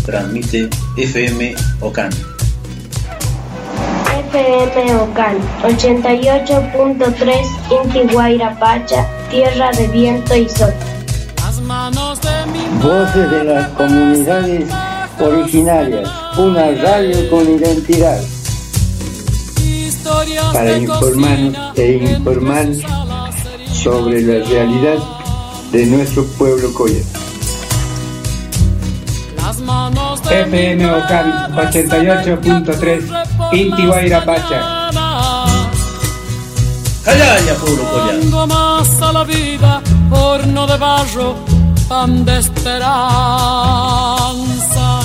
transmite FM Ocán. FM Ocán 88.3 Inti Guayrapacha, tierra de viento y sol. Voces de las comunidades originarias, una radio con identidad. Para informarnos e informar sobre la realidad de nuestro pueblo Coya. FM Ocán 88.3 Inti Guayrapacha. ¡Calla, pueblo Coya! Más a la vida, horno de barro, pan de esperanza.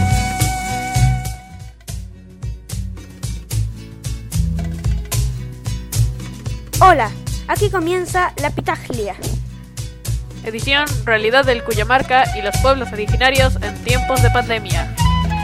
Hola, aquí comienza la Pitaglia. Edición Realidad del Cuyamarca y los pueblos originarios en tiempos de pandemia.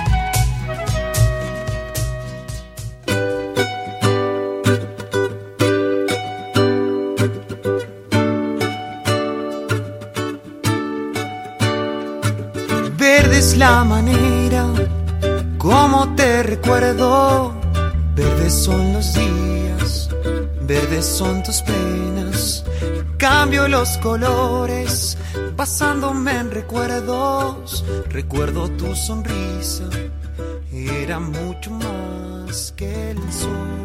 Verde es la manera como te recuerdo, verdes son los días, verdes son tus penas. Cambio los colores, pasándome en recuerdos. Recuerdo tu sonrisa, era mucho más que el sol.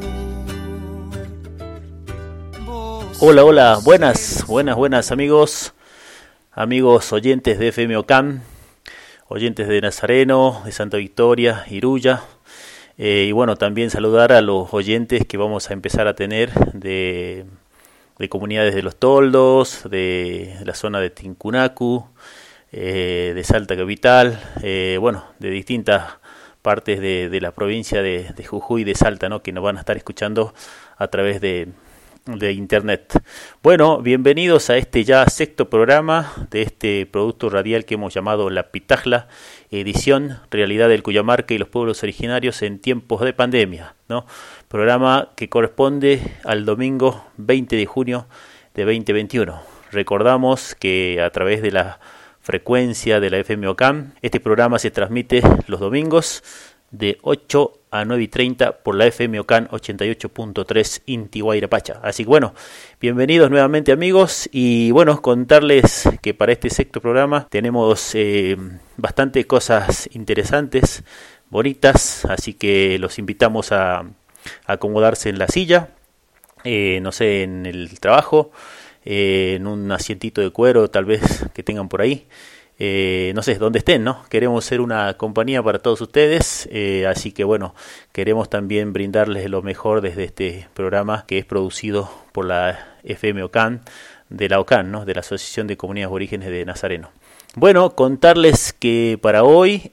Hola, buenas amigos oyentes de FM Ocán, oyentes de Nazareno, de Santa Victoria, Iruya. Y bueno, también saludar a los oyentes que vamos a empezar a tener de comunidades de Los Toldos, de la zona de Tincunacu, de Salta Capital, bueno, de distintas partes de la provincia de Jujuy y de Salta, ¿no? Que nos van a estar escuchando a través de internet. Bueno, bienvenidos a este ya sexto programa de este producto radial que hemos llamado La Pitaglia, edición Realidad del Cuyamarca y los pueblos originarios en tiempos de pandemia, ¿no? Programa que corresponde al domingo 20 de junio de 2021. Recordamos que a través de la frecuencia de la FM Ocán, este programa se transmite los domingos de 8 a 9:30 por la FM Ocán 88.3 Inti Guayrapacha. Así que bueno, bienvenidos nuevamente amigos, y bueno, contarles que para este sexto programa tenemos bastante cosas interesantes, bonitas, así que los invitamos a acomodarse en la silla, no sé, en el trabajo, en un asientito de cuero tal vez que tengan por ahí. No sé, dónde estén, ¿no? Queremos ser una compañía para todos ustedes, así que bueno, queremos también brindarles lo mejor desde este programa que es producido por la FM Ocán, de la Ocán, ¿no? De la Asociación de Comunidades Aborígenes de Nazareno. Bueno, contarles que para hoy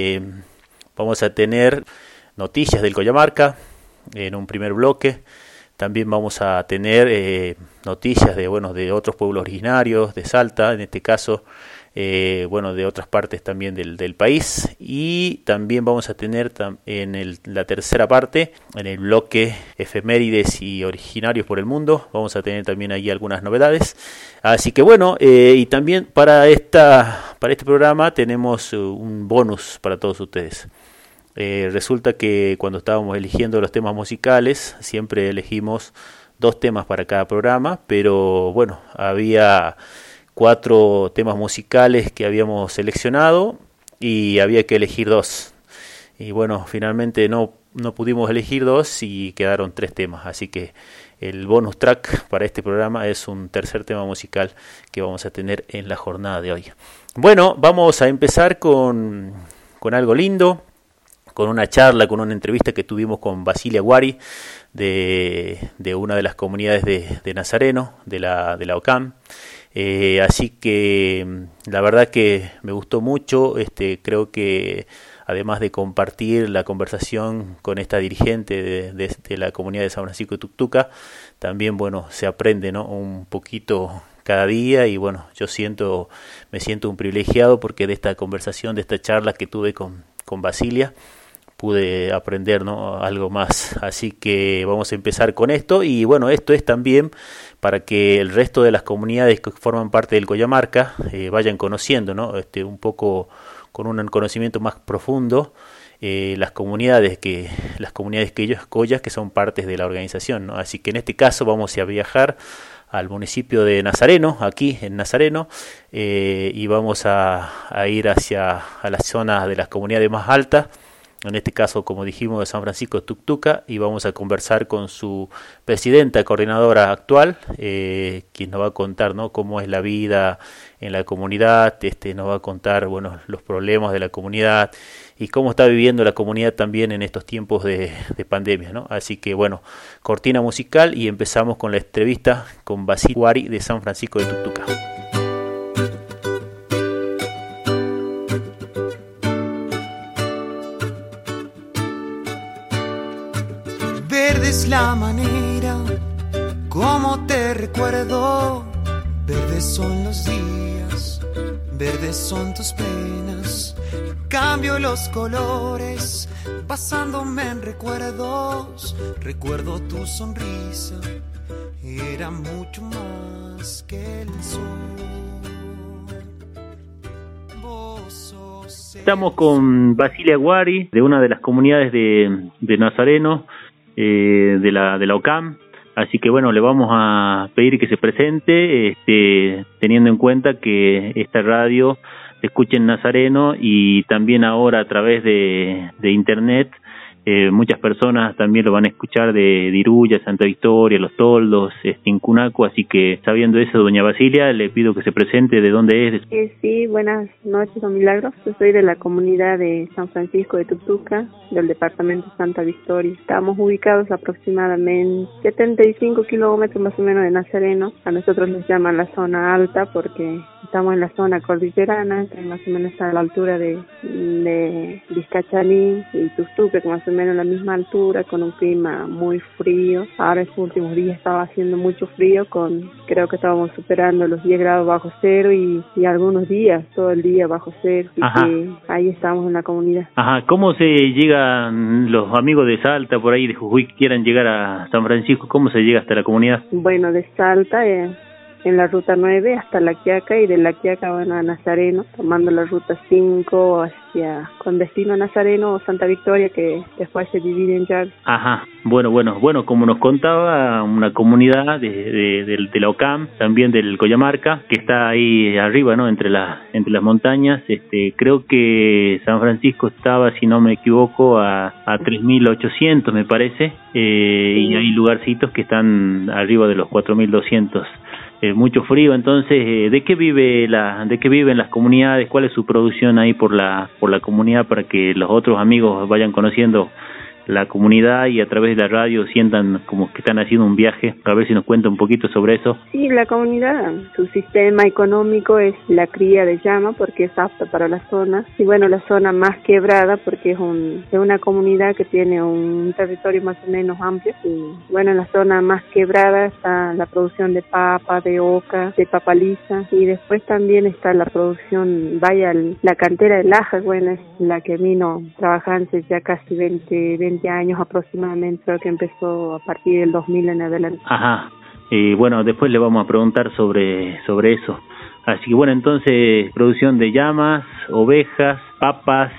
vamos a tener noticias del Cuyamarca en un primer bloque. También vamos a tener noticias de otros pueblos originarios, de Salta, en este caso, de otras partes también del país. Y también vamos a tener la tercera parte, en el bloque efemérides y originarios por el mundo, vamos a tener también ahí algunas novedades. Así que bueno, y también para este programa tenemos un bonus para todos ustedes. Resulta que cuando estábamos eligiendo los temas musicales, siempre elegimos 2 temas para cada programa, pero bueno, había 4 temas musicales que habíamos seleccionado y había que elegir 2. Y bueno, finalmente no pudimos elegir 2 y quedaron 3 temas, así que el bonus track para este programa es un tercer tema musical que vamos a tener en la jornada de hoy. Bueno, vamos a empezar con algo lindo, con una charla, con una entrevista que tuvimos con Basilia Guari de una de las comunidades de Nazareno, de la Ocán. Así que la verdad que me gustó mucho. Creo que además de compartir la conversación con esta dirigente de la comunidad de San Francisco de Tuctuca, también se aprende, ¿no? Un poquito cada día, y bueno, me siento un privilegiado porque de esta conversación, de esta charla que tuve con Basilia, pude aprender, ¿no? Algo más. Así que vamos a empezar con esto, y bueno, esto es también para que el resto de las comunidades que forman parte del Cuyamarca vayan conociendo, ¿no? Un poco un conocimiento más profundo las comunidades criollas que son partes de la organización, ¿no? Así que en este caso vamos a viajar al municipio de Nazareno, aquí en Nazareno, y vamos a ir a las zonas de las comunidades más altas, en este caso, como dijimos, de San Francisco de Tuctuca, y vamos a conversar con su presidenta, coordinadora actual, quien nos va a contar, ¿no?, cómo es la vida en la comunidad, nos va a contar, bueno, los problemas de la comunidad y cómo está viviendo la comunidad también en estos tiempos de pandemia, ¿no? Así que, bueno, cortina musical y empezamos con la entrevista con Basile Guari de San Francisco de Tuctuca. Verde es la manera como te recuerdo, verdes son los días, verdes son tus penas. Cambio los colores, pasándome en recuerdos. Recuerdo tu sonrisa, era mucho más que el sol. Estamos con Basile Guari, de una de las comunidades de Nazareno, de la OCAM. Así que bueno, le vamos a pedir que se presente, teniendo en cuenta que esta radio se escucha en Nazareno y también ahora a través de internet. Muchas personas también lo van a escuchar de Iruya, Santa Victoria, Los Toldos, Incunaco, así que sabiendo eso, doña Basilia, le pido que se presente, de dónde es. Sí, buenas noches, don Milagros. Yo soy de la comunidad de San Francisco de Tuctuca, del departamento Santa Victoria. Estamos ubicados aproximadamente 75 kilómetros más o menos de Nazareno. A nosotros nos llaman la zona alta porque estamos en la zona cordillerana, que más o menos está a la altura de Vizcachalí y Tuctuca, que más o menos a la misma altura, con un clima muy frío. Ahora estos últimos días estaba haciendo mucho frío, creo que estábamos superando los 10 grados bajo cero y algunos días todo el día bajo cero. Así que ahí estamos en la comunidad. Ajá, ¿cómo se llegan los amigos de Salta, por ahí de Jujuy, que quieran llegar a San Francisco? ¿Cómo se llega hasta la comunidad? Bueno, de Salta en la ruta 9 hasta La Quiaca, y de La Quiaca van a Nazareno, tomando la ruta 5 con destino a Nazareno o Santa Victoria, que después se divide en llaves. Ajá, bueno, como nos contaba, una comunidad de la OCAM, también del Coyamarca, que está ahí arriba, ¿no?, entre las montañas. Creo que San Francisco estaba, si no me equivoco, a 3.800, me parece, y hay lugarcitos que están arriba de los 4.200. Mucho frío. Entonces, ¿de qué viven las comunidades? ¿Cuál es su producción ahí por la comunidad, para que los otros amigos vayan conociendo la comunidad y a través de la radio sientan como que están haciendo un viaje? A ver si nos cuenta un poquito sobre eso. Sí, la comunidad, su sistema económico es la cría de llama, porque es apta para la zona, y bueno, la zona más quebrada porque es una comunidad que tiene un territorio más o menos amplio, y bueno, en la zona más quebrada está la producción de papa, de oca, de papa lisa, y después también está la producción, la cantera de lajas, bueno, es la que vino trabajando ya casi 20 años aproximadamente, creo que empezó a partir del 2000 en adelante. Ajá, bueno, después le vamos a preguntar sobre eso. Así que bueno, entonces, producción de llamas, ovejas, papas,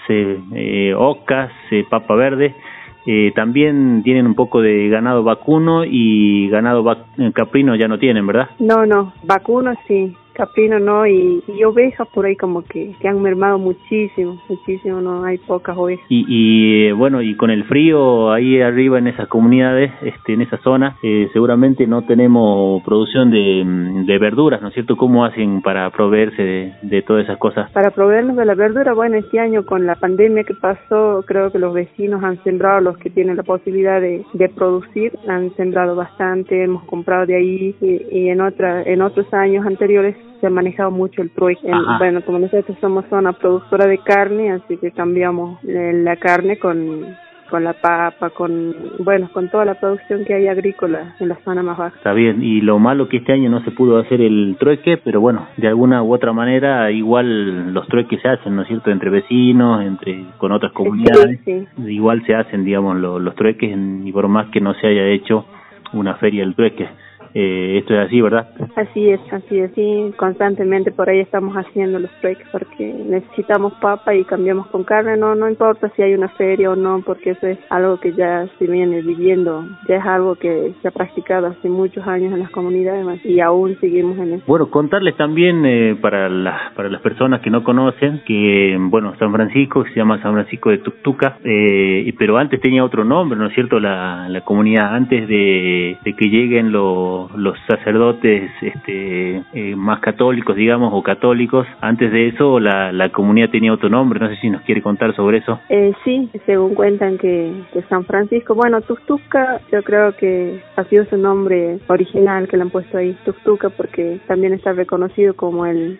ocas, papa verde. También tienen un poco de ganado vacuno, y ganado caprino ya no tienen, ¿verdad? No, vacuno sí, caprino no, y ovejas por ahí como que han mermado muchísimo, no, hay pocas ovejas. Y bueno, y con el frío ahí arriba en esas comunidades, en esa zona, seguramente no tenemos producción de verduras, ¿no es cierto? ¿Cómo hacen para proveerse de todas esas cosas? Para proveernos de la verdura, bueno, este año con la pandemia que pasó, creo que los vecinos han sembrado, los que tienen la posibilidad de producir, han sembrado bastante, hemos comprado de ahí, y en otros años anteriores se ha manejado mucho el trueque. Bueno, como nosotros somos zona productora de carne, así que cambiamos la carne con la papa, con toda la producción que hay agrícola en la zona más baja. Está bien, y lo malo que este año no se pudo hacer el trueque, pero bueno, de alguna u otra manera igual los trueques se hacen, ¿no es cierto?, entre vecinos, con otras comunidades, sí. Igual se hacen, digamos, los trueques, y por más que no se haya hecho una feria del trueque. Esto es así, ¿verdad? Así es, sí, constantemente por ahí estamos haciendo los trueques porque necesitamos papa y cambiamos con carne, no importa si hay una feria o no, porque eso es algo que ya se viene viviendo, ya es algo que se ha practicado hace muchos años en las comunidades y aún seguimos en eso. Bueno, contarles también para las personas que no conocen que, bueno, San Francisco se llama San Francisco de Tuctuca, pero antes tenía otro nombre, ¿no es cierto? La comunidad, antes de que lleguen los sacerdotes más católicos, digamos, o católicos, antes de eso la comunidad tenía otro nombre. No sé si nos quiere contar sobre eso. Sí, según cuentan que San Francisco, bueno, Tuctuca yo creo que ha sido su nombre original que le han puesto ahí, Tuctuca, porque también está reconocido como el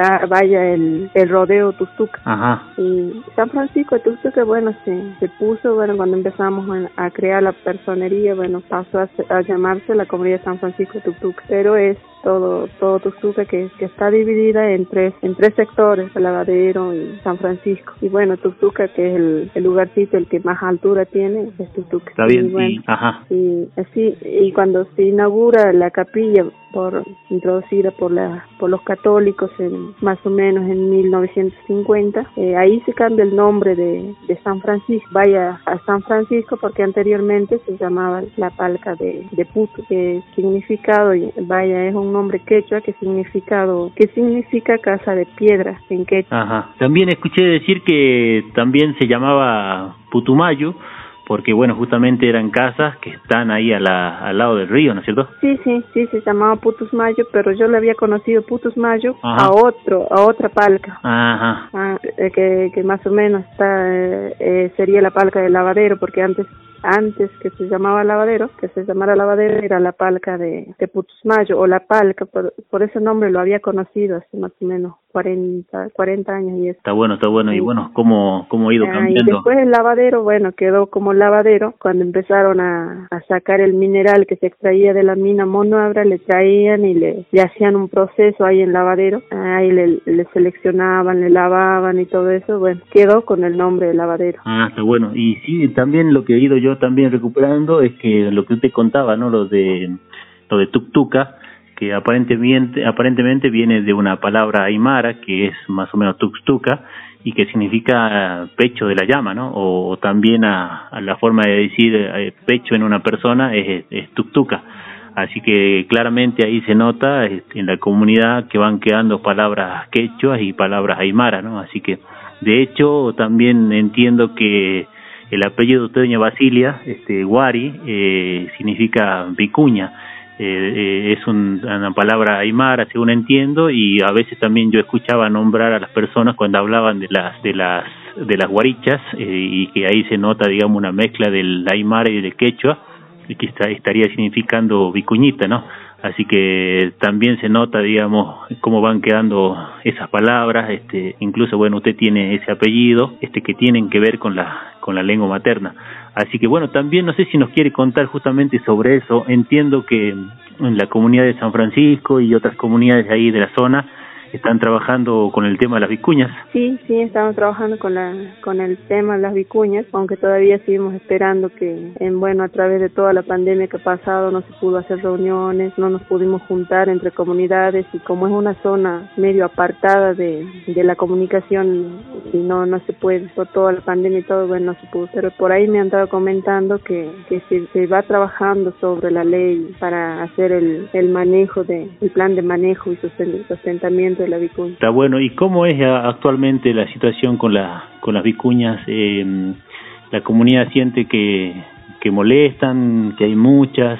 rodeo Tuctuca. Ajá. Y San Francisco de Tuctuca, bueno, se puso, bueno, cuando empezamos a crear la personería, bueno, pasó a llamarse la comunidad de San Francisco de Tuctuca, pero es todo Tuctuca que está dividida en tres sectores, el Lavadero y San Francisco. Y bueno, Tuctuca, que es el lugarcito el que más altura tiene, es Tuctuca. Está bien, y bueno, ajá. Y así, y cuando se inaugura la capilla introducida por los católicos más o menos en 1950, ahí se cambia el nombre de San Francisco, vaya a San Francisco, porque anteriormente se llamaba la Palca de Putu, que significado, vaya, es un nombre quechua que significa casa de piedra en quechua. Ajá. También escuché decir que también se llamaba Putumayo, porque bueno, justamente eran casas que están ahí al lado del río, ¿no es cierto? Sí, se llamaba Putusmayo, pero yo le había conocido Putusmayo a otra palca. Ajá. Que más o menos sería la palca del Lavadero, porque antes que se llamara Lavadero, era la palca de Putusmayo, o la palca, por ese nombre lo había conocido hace más o menos 40 años y eso. Está bueno, sí. Y bueno, ¿cómo ha ido cambiando? Y después el Lavadero, bueno, quedó como Lavadero, cuando empezaron a sacar el mineral que se extraía de la mina Monoabra, le traían y le hacían un proceso ahí en Lavadero, ahí le seleccionaban, le lavaban y todo eso, bueno, quedó con el nombre de Lavadero. Está bueno. Y sí, también lo que he ido yo también recuperando es que lo que usted contaba, ¿no? Lo de Tuctuca, que aparentemente viene de una palabra aymara que es más o menos Tuctuca y que significa pecho de la llama, ¿no? O también a la forma de decir pecho en una persona es Tuctuca. Así que claramente ahí se nota en la comunidad que van quedando palabras quechuas y palabras aymara, ¿no? Así que de hecho también entiendo que el apellido de usted, doña Basilia, Guari, significa vicuña. Es una palabra aymara, según entiendo, y a veces también yo escuchaba nombrar a las personas cuando hablaban de las guarichas, y que ahí se nota, digamos, una mezcla del aymara y del quechua, y que estaría significando vicuñita, ¿no? Así que también se nota, digamos, cómo van quedando esas palabras, incluso, bueno, usted tiene ese apellido, que tienen que ver con la lengua materna. Así que, bueno, también no sé si nos quiere contar justamente sobre eso. Entiendo que en la comunidad de San Francisco y otras comunidades ahí de la zona están trabajando con el tema de las vicuñas. Sí, estamos trabajando con el tema de las vicuñas, aunque todavía seguimos esperando que, a través de toda la pandemia que ha pasado, no se pudo hacer reuniones, no nos pudimos juntar entre comunidades, y como es una zona medio apartada de la comunicación, y no se puede, por toda la pandemia y todo, no se pudo. Pero por ahí me han estado comentando que se va trabajando sobre la ley para hacer el manejo el plan de manejo y sustentamiento de la vicuña. Está bueno. ¿Y cómo es actualmente la situación con las vicuñas? ¿La comunidad siente que molestan, que hay muchas,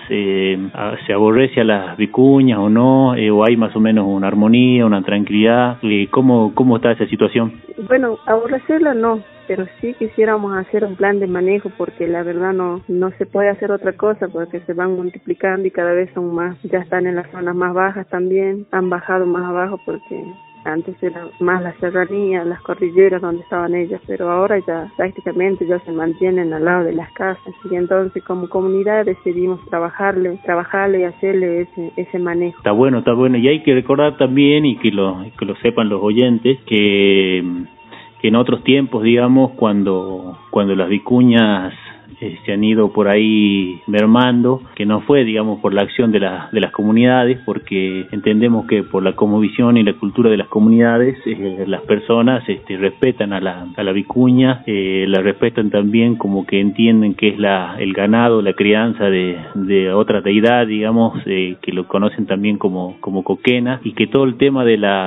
se aborrece a las vicuñas o no, o hay más o menos una armonía, una tranquilidad? ¿Cómo está esa situación? Bueno, aborrecerla no, pero sí quisiéramos hacer un plan de manejo, porque la verdad no se puede hacer otra cosa, porque se van multiplicando y cada vez son más, ya están en las zonas más bajas también, han bajado más abajo, porque antes era más la serranía, las cordilleras donde estaban ellas, pero ahora ya prácticamente ya se mantienen al lado de las casas, y entonces como comunidad decidimos trabajarle y hacerle ese manejo. Está bueno, y hay que recordar también, y que lo sepan los oyentes, que en otros tiempos, digamos, cuando las vicuñas se han ido por ahí mermando, que no fue, digamos, por la acción de las comunidades, porque entendemos que por la cosmovisión y la cultura de las comunidades, las personas respetan a la vicuña, la respetan también como que entienden que es el ganado, la crianza de otra deidad, digamos, que lo conocen también como coquena, y que todo el tema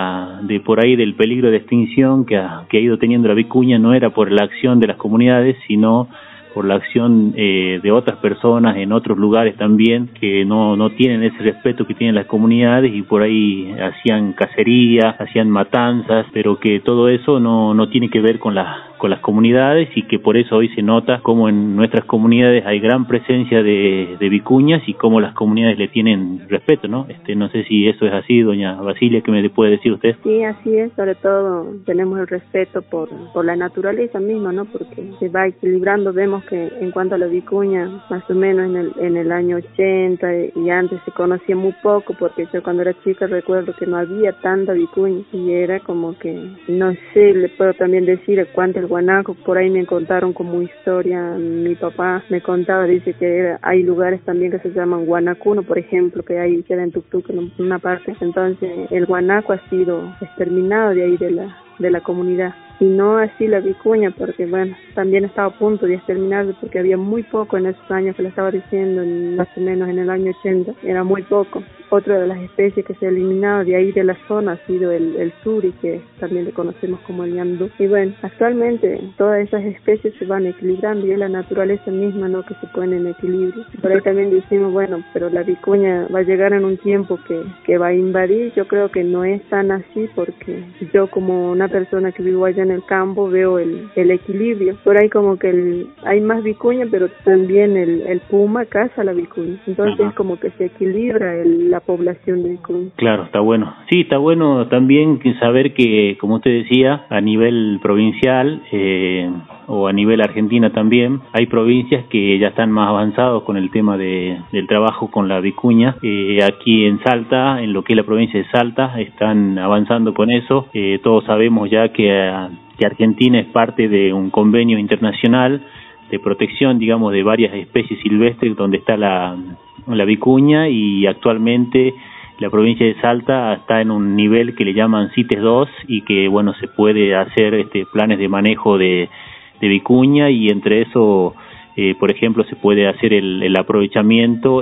de por ahí del peligro de extinción que ha ido teniendo la vicuña no era por la acción de las comunidades, sino por la acción de otras personas en otros lugares también, que no tienen ese respeto que tienen las comunidades, y por ahí hacían cacería, hacían matanzas, pero que todo eso no tiene que ver con las comunidades, y que por eso hoy se nota como en nuestras comunidades hay gran presencia de vicuñas y como las comunidades le tienen respeto, ¿no? No sé si eso es así, doña Basilia, ¿qué me puede decir usted? Sí, así es, sobre todo tenemos el respeto por la naturaleza misma, ¿no? Porque se va equilibrando. Vemos que en cuanto a la vicuña, más o menos en el año 80 y antes se conocía muy poco, porque yo cuando era chica recuerdo que no había tanta vicuña, y era como que, no sé, le puedo también decir cuánto el guanaco, por ahí me contaron como historia, mi papá me contaba, dice que hay lugares también que se llaman guanacuno, por ejemplo, que ahí queda en Tuctuc, en una parte. Entonces el guanaco ha sido exterminado de ahí de la comunidad, y no así la vicuña, porque bueno, también estaba a punto de exterminarse, porque había muy poco en esos años que le estaba diciendo, más o menos en el año 80, era muy poco. Otra de las especies que se ha eliminado de ahí de la zona ha sido el suri, que también le conocemos como el ñandú. Y bueno, actualmente todas esas especies se van equilibrando, y es la naturaleza misma, ¿no?, que se pone en equilibrio. Por ahí también decimos, bueno, pero la vicuña va a llegar en un tiempo que va a invadir. Yo creo que no es tan así, porque yo, como una persona que vivo allá en el campo, veo el equilibrio. Por ahí como que hay más vicuña, pero también el puma caza la vicuña. Entonces como que se equilibra la población de vicuña. Claro, está bueno. Sí, está bueno también saber que, como usted decía, a nivel provincial o a nivel Argentina también, hay provincias que ya están más avanzados con el tema del trabajo con la vicuña. Aquí en Salta, en lo que es la provincia de Salta, están avanzando con eso. Todos sabemos ya que Argentina es parte de un convenio internacional de protección, digamos, de varias especies silvestres donde está la vicuña, y actualmente la provincia de Salta está en un nivel que le llaman CITES 2, y que bueno, se puede hacer planes de manejo de vicuña, y entre eso por ejemplo se puede hacer el aprovechamiento,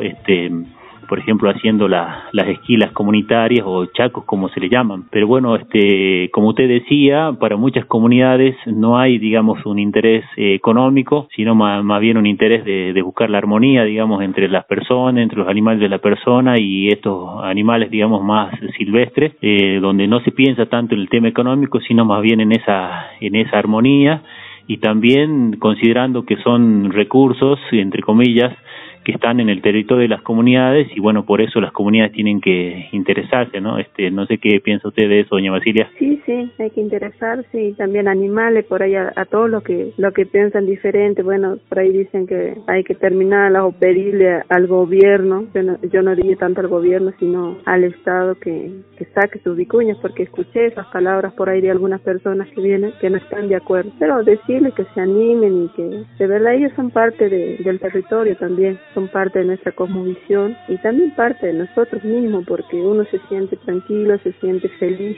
por ejemplo haciendo las esquilas comunitarias o chacos, como se le llaman. Pero bueno, como usted decía, para muchas comunidades no hay, digamos, un interés económico, sino más bien un interés de buscar la armonía, digamos, entre las personas, entre los animales de la persona y estos animales, digamos, más silvestres, donde no se piensa tanto en el tema económico, sino más bien en esa armonía, y también considerando que son recursos, entre comillas, que están en el territorio de las comunidades, y bueno, por eso las comunidades tienen que interesarse, ¿no? No sé qué piensa usted de eso, doña Basilia. Sí, hay que interesarse, y también animales, por ahí a todos los que piensan diferente. Bueno, por ahí dicen que hay que terminarlas o pedirle al gobierno, yo no diría tanto al gobierno, sino al Estado que saque sus vicuñas, porque escuché esas palabras por ahí de algunas personas que vienen que no están de acuerdo, pero decirles que se animen, y que de verdad ellos son parte del territorio también, son parte de nuestra cosmovisión y también parte de nosotros mismos, porque uno se siente tranquilo, se siente feliz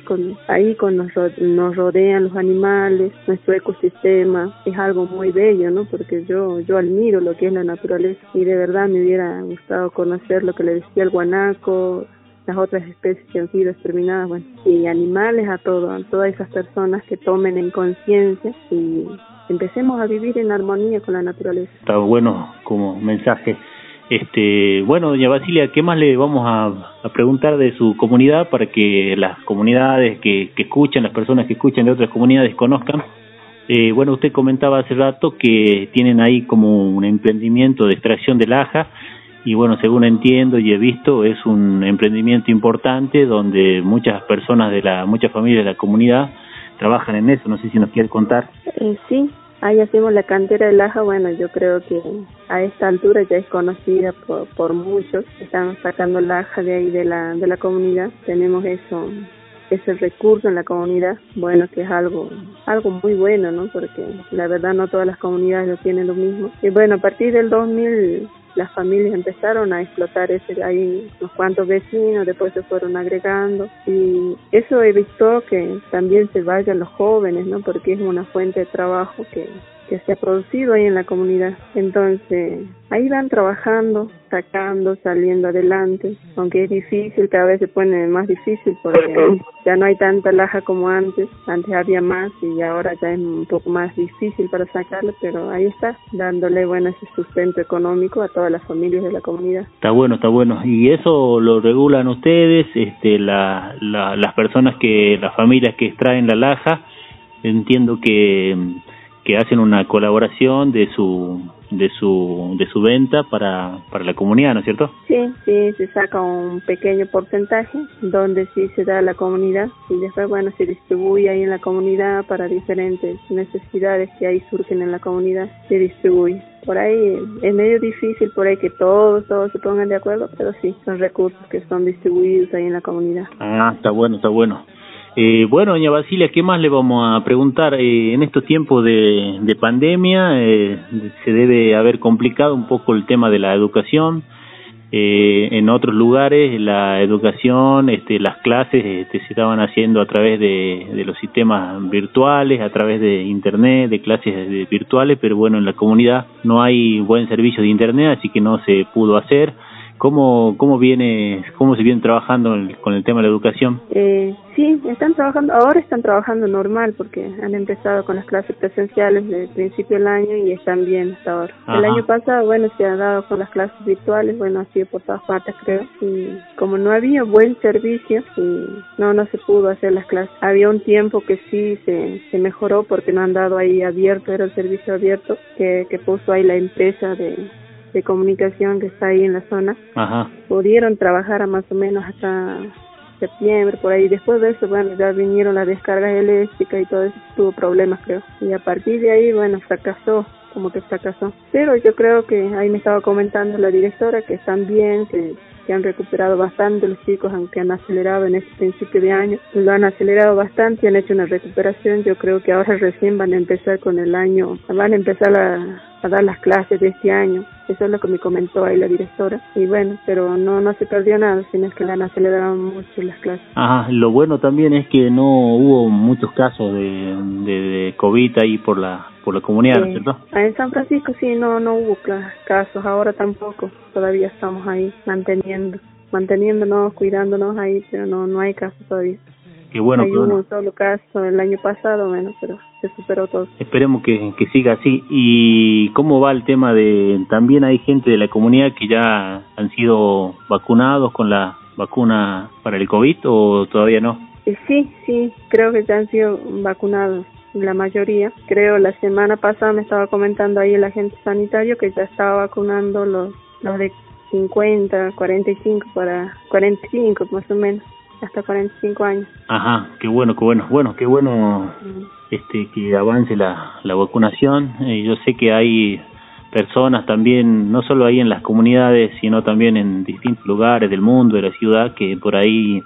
nos rodean los animales, nuestro ecosistema es algo muy bello, ¿no? Porque yo admiro lo que es la naturaleza, y de verdad me hubiera gustado conocer lo que le decía el guanaco, las otras especies que han sido exterminadas, bueno, y animales, a todas esas personas que tomen en conciencia y empecemos a vivir en armonía con la naturaleza. Está bueno como mensaje. Bueno, doña Basilia, ¿qué más le vamos a preguntar de su comunidad para que las comunidades que escuchan, las personas que escuchan de otras comunidades conozcan? Bueno, usted comentaba hace rato que tienen ahí como un emprendimiento de extracción de laja, y bueno, según entiendo y he visto, es un emprendimiento importante donde muchas personas muchas familias de la comunidad trabajan en eso. No sé si nos quiere contar. Sí, ahí hacemos la cantera de laja. Bueno, yo creo que a esta altura ya es conocida por muchos. Están sacando laja de ahí de la comunidad. Tenemos eso ese recurso en la comunidad, bueno, que es algo muy bueno, ¿no? Porque la verdad no todas las comunidades lo tienen lo mismo. Y bueno, a partir del 2000 las familias empezaron a explotar hay unos cuantos vecinos, después se fueron agregando, y eso evitó que también se vayan los jóvenes, ¿no? Porque es una fuente de trabajo que se ha producido ahí en la comunidad. Entonces, ahí van trabajando, saliendo adelante, aunque es difícil, cada vez se pone más difícil porque ya no hay tanta laja como antes había más y ahora ya es un poco más difícil para sacarlo, pero ahí está, dándole, bueno, ese sustento económico a todas las familias de la comunidad. Está bueno, y eso lo regulan ustedes, las personas las familias que extraen la laja, entiendo que hacen una colaboración de su venta para la comunidad, ¿no es cierto? Sí, se saca un pequeño porcentaje donde sí se da a la comunidad y después, bueno, se distribuye ahí en la comunidad para diferentes necesidades que ahí surgen en la comunidad, se distribuye. Por ahí es medio difícil por ahí que todos se pongan de acuerdo, pero sí, son recursos que son distribuidos ahí en la comunidad. Ah, está bueno. Bueno, doña Basilia, ¿qué más le vamos a preguntar? En estos tiempos de pandemia se debe haber complicado un poco el tema de la educación. En otros lugares la educación, las clases se estaban haciendo a través de los sistemas virtuales, a través de internet, de clases virtuales, pero bueno, en la comunidad no hay buen servicio de internet, así que no se pudo hacer. ¿Cómo se viene trabajando con el tema de la educación? Sí, ahora están trabajando normal porque han empezado con las clases presenciales desde el principio del año y están bien hasta ahora. Ajá. El año pasado, bueno, se ha dado con las clases virtuales, bueno, ha sido por todas partes, creo, y como no había buen servicio, no se pudo hacer las clases. Había un tiempo que sí se mejoró porque no han dado ahí abierto, era el servicio abierto que puso ahí la empresa de comunicación que está ahí en la zona. Ajá. Pudieron trabajar a más o menos hasta septiembre, por ahí. Después de eso, bueno, ya vinieron las descargas eléctricas y todo eso, tuvo problemas, creo. Y a partir de ahí, bueno, fracasó. Pero yo creo que ahí me estaba comentando la directora que están bien, que han recuperado bastante los chicos, aunque han acelerado en este principio de año. Lo han acelerado bastante y han hecho una recuperación. Yo creo que ahora recién van a empezar con el año, van a empezar a dar las clases de este año. Eso es lo que me comentó ahí la directora. Y bueno, pero no se perdió nada, sino es que le han acelerado mucho las clases. Ajá, lo bueno también es que no hubo muchos casos de COVID ahí por la comunidad, ¿no es cierto? En San Francisco sí, no hubo casos, ahora tampoco. Todavía estamos ahí manteniéndonos, cuidándonos ahí, pero no hay casos todavía. Qué bueno. Hay un solo caso el año pasado, bueno, pero se superó todo. Esperemos que siga así. ¿Y cómo va el tema también hay gente de la comunidad que ya han sido vacunados con la vacuna para el COVID o todavía no? Sí, creo que ya han sido vacunados la mayoría. Creo la semana pasada me estaba comentando ahí el agente sanitario que ya estaba vacunando los de 50, 45 para 45 más o menos, hasta 45 años. Ajá, qué bueno. Bueno, qué bueno que avance la vacunación. Yo sé que hay personas también, no solo ahí en las comunidades, sino también en distintos lugares del mundo, de la ciudad, que por ahí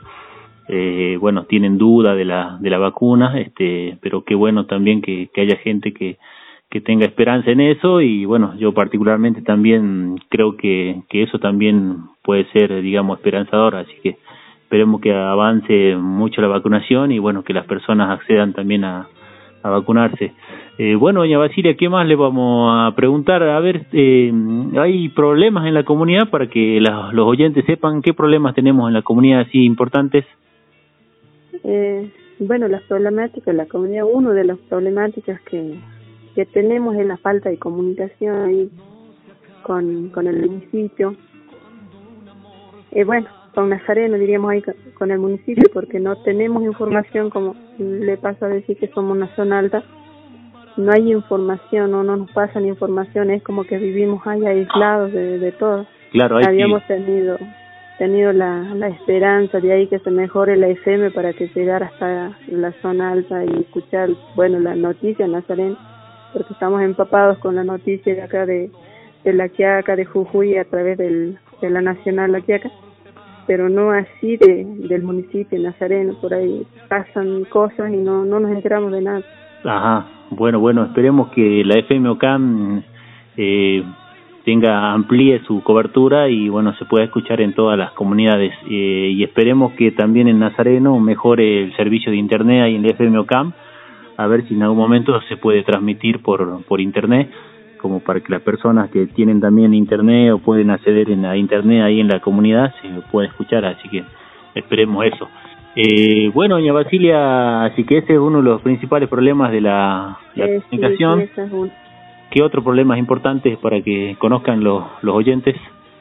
tienen duda de la vacuna, pero qué bueno también que haya gente que tenga esperanza en eso. Y bueno, yo particularmente también creo que eso también puede ser, digamos, esperanzador, así que esperemos que avance mucho la vacunación y bueno, que las personas accedan también a vacunarse. Bueno, doña Basilia, ¿qué más le vamos a preguntar? A ver, ¿hay problemas en la comunidad para que los oyentes sepan qué problemas tenemos en la comunidad así importantes? Bueno, las problemáticas de la comunidad, una de las problemáticas que tenemos es la falta de comunicación ahí con el municipio. Bueno, con Nazareno diríamos ahí con el municipio, porque no tenemos información, como le pasa a decir que somos una zona alta, no hay información, no nos pasan información, es como que vivimos ahí aislados de todo. Claro, habíamos tenido la esperanza de ahí que se mejore la FM para que llegara hasta la zona alta y escuchar, bueno, la noticia en Nazareno, porque estamos empapados con la noticia de acá de La Quiaca, de Jujuy, a través de la Nacional La Quiaca. pero no así del municipio de Nazareno. Por ahí pasan cosas y no nos enteramos de nada. Ajá, bueno, esperemos que la FM OCAM amplíe su cobertura y bueno, se pueda escuchar en todas las comunidades, y esperemos que también en Nazareno mejore el servicio de internet ahí en la FM OCAM, a ver si en algún momento se puede transmitir por internet, como para que las personas que tienen también internet o pueden acceder a internet ahí en la comunidad se pueda escuchar, así que esperemos eso. Bueno, doña Basilia, así que ese es uno de los principales problemas de la comunicación. Sí, esa es una. ¿Qué otros problemas importantes para que conozcan los oyentes?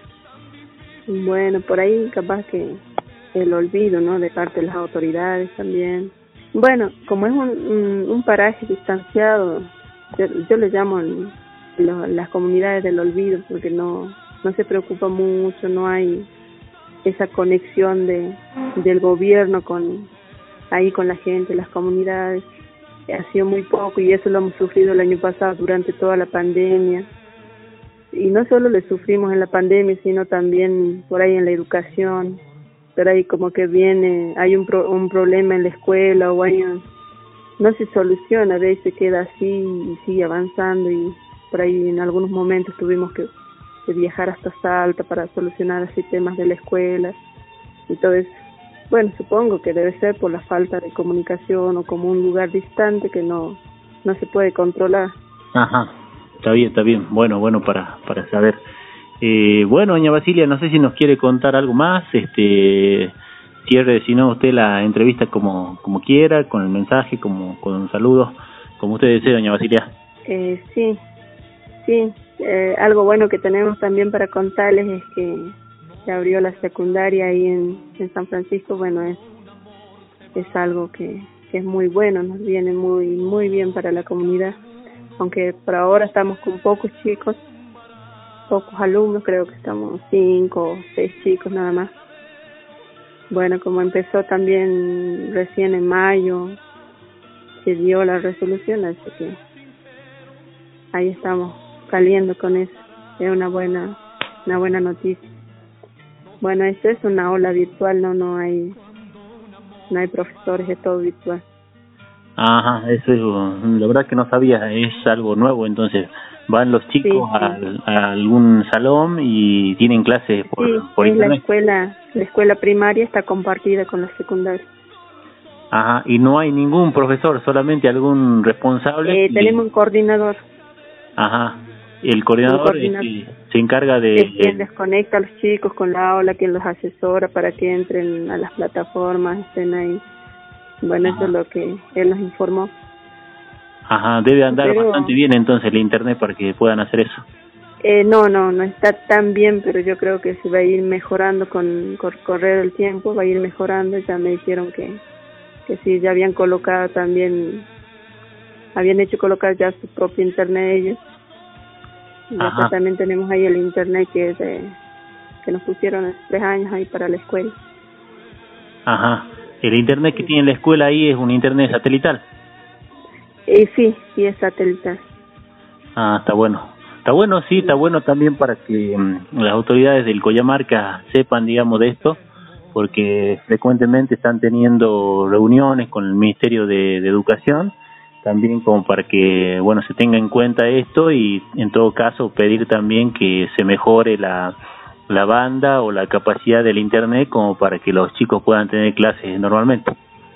Bueno, por ahí capaz que el olvido, ¿no?, de parte de las autoridades también. Bueno, como es un paraje distanciado, yo le llamo las comunidades del olvido, porque no se preocupa mucho, no hay esa conexión del gobierno con la gente, las comunidades. Ha sido muy poco, y eso lo hemos sufrido el año pasado durante toda la pandemia. Y no solo lo sufrimos en la pandemia, sino también por ahí en la educación. Pero ahí como que hay un problema en la escuela, o no se soluciona, a veces queda así y sigue avanzando, y por ahí en algunos momentos tuvimos que viajar hasta Salta para solucionar así temas de la escuela y todo eso. Bueno, supongo que debe ser por la falta de comunicación, o como un lugar distante que no se puede controlar. Ajá, está bien. Bueno, para saber. Bueno, doña Basilia, no sé si nos quiere contar algo más. Cierre, si no, usted la entrevista como quiera, con el mensaje, con un saludo, como usted desee, doña Basilia. Sí. Algo bueno que tenemos también para contarles es que se abrió la secundaria ahí en San Francisco. Bueno, es algo que es muy bueno, nos viene muy bien para la comunidad, aunque por ahora estamos con pocos alumnos, creo que estamos 5 o 6 chicos nada más. Bueno, como empezó también recién en mayo, se dio la resolución, así que ahí estamos saliendo con eso. Es una buena noticia. Bueno, esto es una aula virtual, no hay profesores, es todo virtual. Ajá, eso es, la verdad que no sabía, es algo nuevo. Entonces van los chicos a algún salón y tienen clases por internet. La escuela primaria está compartida con la secundaria. Ajá, y no hay ningún profesor, solamente algún responsable. Tenemos un coordinador. Ajá, el coordinador se encarga de quien les conecta a los chicos con la aula, quien los asesora para que entren a las plataformas, estén ahí. Bueno, eso es lo que él nos informó. Ajá, debe andar bastante bien entonces el internet para que puedan hacer eso. No está tan bien, pero yo creo que se va a ir mejorando con correr el tiempo, va a ir mejorando. Ya me dijeron que sí, ya habían colocado también, habían hecho colocar ya su propio internet ellos. Y acá también tenemos ahí el internet que es que nos pusieron hace 3 años ahí para la escuela. Ajá, el internet que tiene la escuela ahí es un internet satelital. Sí, es satelital. Está bueno. Está bueno también para que las autoridades del Coyamarca sepan, digamos, de esto, porque frecuentemente están teniendo reuniones con el Ministerio de Educación, también como para que, bueno, se tenga en cuenta esto, y en todo caso pedir también que se mejore la banda o la capacidad del internet, como para que los chicos puedan tener clases normalmente.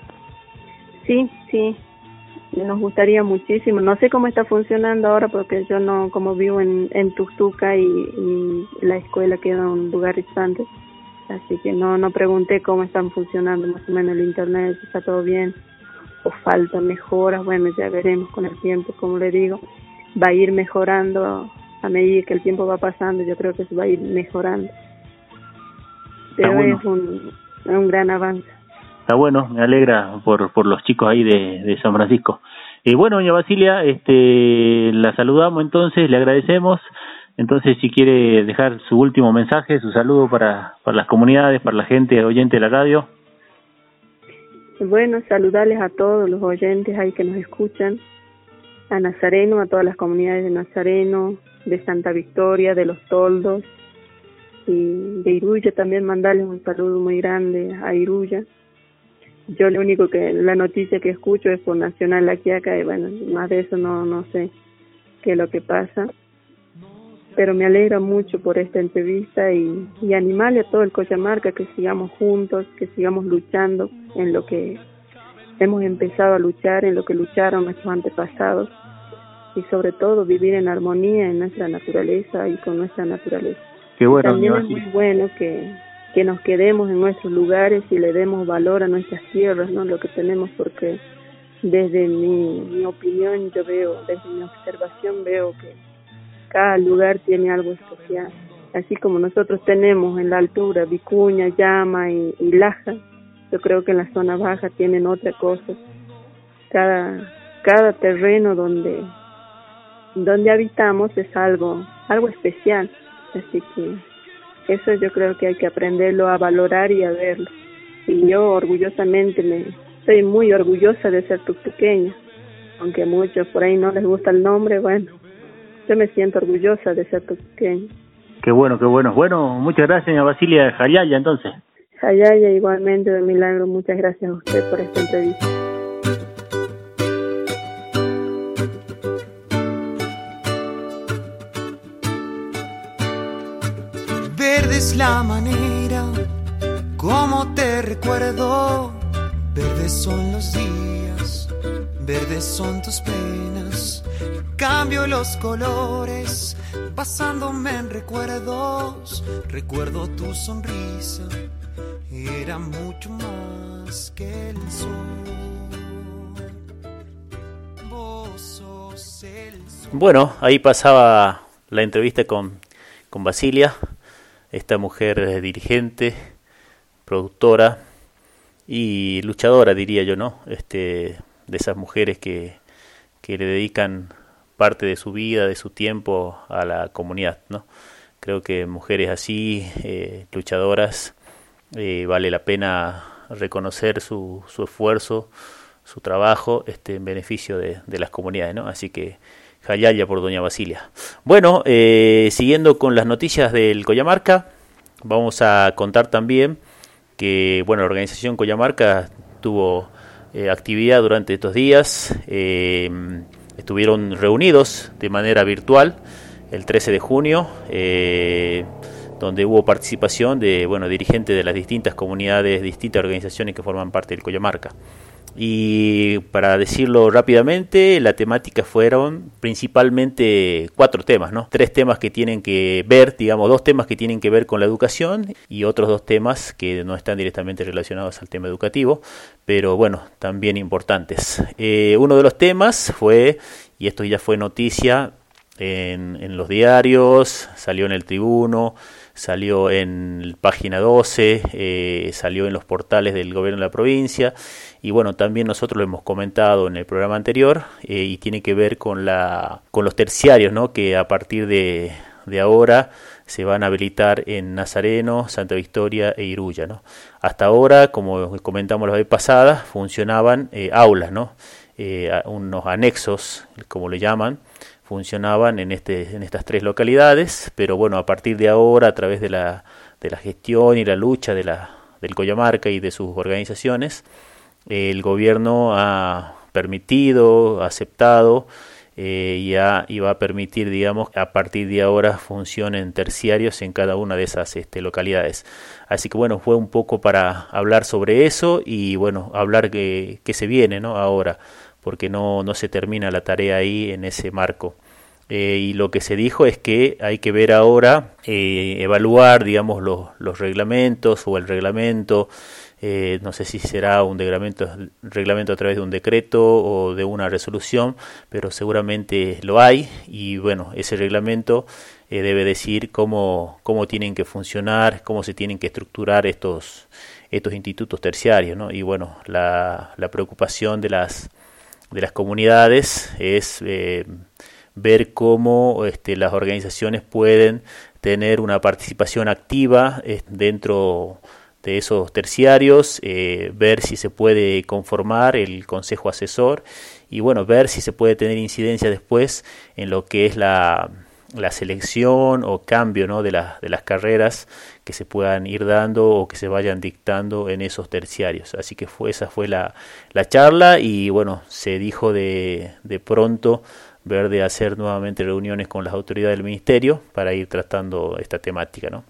Sí, nos gustaría muchísimo. No sé cómo está funcionando ahora, porque yo no, como vivo en Tuxtuca y la escuela queda en un lugar distante, así que no pregunté cómo están funcionando más o menos el internet, si está todo bien o falta mejoras. Bueno, ya veremos con el tiempo, como le digo, va a ir mejorando a medida que el tiempo va pasando. Yo creo que se va a ir mejorando, pero bueno, es un gran avance. Está bueno, me alegra por los chicos ahí de San Francisco. Bueno, doña Basilia, la saludamos entonces, le agradecemos. Entonces, si quiere dejar su último mensaje, su saludo para las comunidades, para la gente oyente de la radio. Bueno, saludarles a todos los oyentes ahí que nos escuchan, a Nazareno, a todas las comunidades de Nazareno, de Santa Victoria, de Los Toldos, y de Iruya también mandarles un saludo muy grande a Iruya. Yo lo único la noticia que escucho es por Nacional La Quiaca y bueno, más de eso no sé qué es lo que pasa. Pero me alegra mucho por esta entrevista y animarle a todo el Coyamarca que sigamos juntos, que sigamos luchando en lo que hemos empezado a luchar, en lo que lucharon nuestros antepasados y sobre todo vivir en armonía en nuestra naturaleza y con nuestra naturaleza. Qué bueno. También es muy bueno que nos quedemos en nuestros lugares y le demos valor a nuestras tierras, ¿no? Lo que tenemos, porque desde mi opinión, yo veo, desde mi observación veo que cada lugar tiene algo especial. Así como nosotros tenemos en la altura Vicuña, Llama y Laja, yo creo que en la zona baja tienen otra cosa. Cada terreno donde habitamos es algo especial. Así que eso yo creo que hay que aprenderlo a valorar y a verlo. Y yo orgullosamente estoy muy orgullosa de ser tuctuqueña, aunque a muchos por ahí no les gusta el nombre, bueno, yo me siento orgullosa de ser tuctuqueña. Qué bueno, qué bueno. Bueno, muchas gracias, doña Basilia Jayaya, entonces. Jayaya, igualmente, de Milagro, muchas gracias a usted por esta entrevista. Verde es la manera como te recuerdo, verdes son los días, verdes son tus penas. Cambio los colores, pasándome en recuerdos. Recuerdo tu sonrisa, era mucho más que el sol. Vos sos el sol. Bueno, ahí pasaba la entrevista con Basilia, esta mujer dirigente, productora y luchadora, diría yo, ¿no? De esas mujeres que le dedican parte de su vida, de su tiempo a la comunidad, ¿no? Creo que mujeres así, luchadoras, vale la pena reconocer su esfuerzo, su trabajo, en beneficio de las comunidades, ¿no? Así que Jayaya por doña Basilia. Bueno, siguiendo con las noticias del Coyamarca, vamos a contar también que, bueno, la organización Coyamarca tuvo actividad durante estos días. Estuvieron reunidos de manera virtual el 13 de junio, donde hubo participación de dirigentes de las distintas comunidades, distintas organizaciones que forman parte del Coyamarca. Y para decirlo rápidamente, la temática fueron principalmente 4 temas, ¿no? 3 temas que tienen que ver, 2 temas que tienen que ver con la educación y otros 2 temas que no están directamente relacionados al tema educativo, pero bueno, también importantes. Uno de los temas fue, y esto ya fue noticia en los diarios, salió en el Tribuno, salió en Página 12, salió en los portales del gobierno de la provincia, y bueno, también nosotros lo hemos comentado en el programa anterior, y tiene que ver con los terciarios, ¿no? Que a partir de ahora se van a habilitar en Nazareno, Santa Victoria e Iruya, ¿no? Hasta ahora, como comentamos la vez pasada, funcionaban aulas, ¿no? Unos anexos, como le llaman, funcionaban en estas 3 localidades, pero bueno, a partir de ahora, a través de la gestión y la lucha del Coyamarca y de sus organizaciones, el gobierno ha permitido, ha aceptado y va a permitir, a partir de ahora funcionen terciarios en cada una de esas localidades. Así que bueno, fue un poco para hablar sobre eso y bueno, hablar que se viene, ¿no? Ahora, porque no se termina la tarea ahí en ese marco. Y lo que se dijo es que hay que ver ahora, evaluar, los reglamentos o el reglamento, no sé si será un reglamento a través de un decreto o de una resolución, pero seguramente lo hay, y bueno, ese reglamento debe decir cómo tienen que funcionar, cómo se tienen que estructurar estos institutos terciarios, ¿no? Y bueno, la preocupación de las comunidades es ver cómo las organizaciones pueden tener una participación activa dentro de esos terciarios, ver si se puede conformar el consejo asesor y bueno, ver si se puede tener incidencia después en lo que es la la selección o cambio, ¿no?, de las carreras que se puedan ir dando o que se vayan dictando en esos terciarios. Así que esa fue la charla, y bueno, se dijo de pronto ver de hacer nuevamente reuniones con las autoridades del ministerio para ir tratando esta temática, ¿no?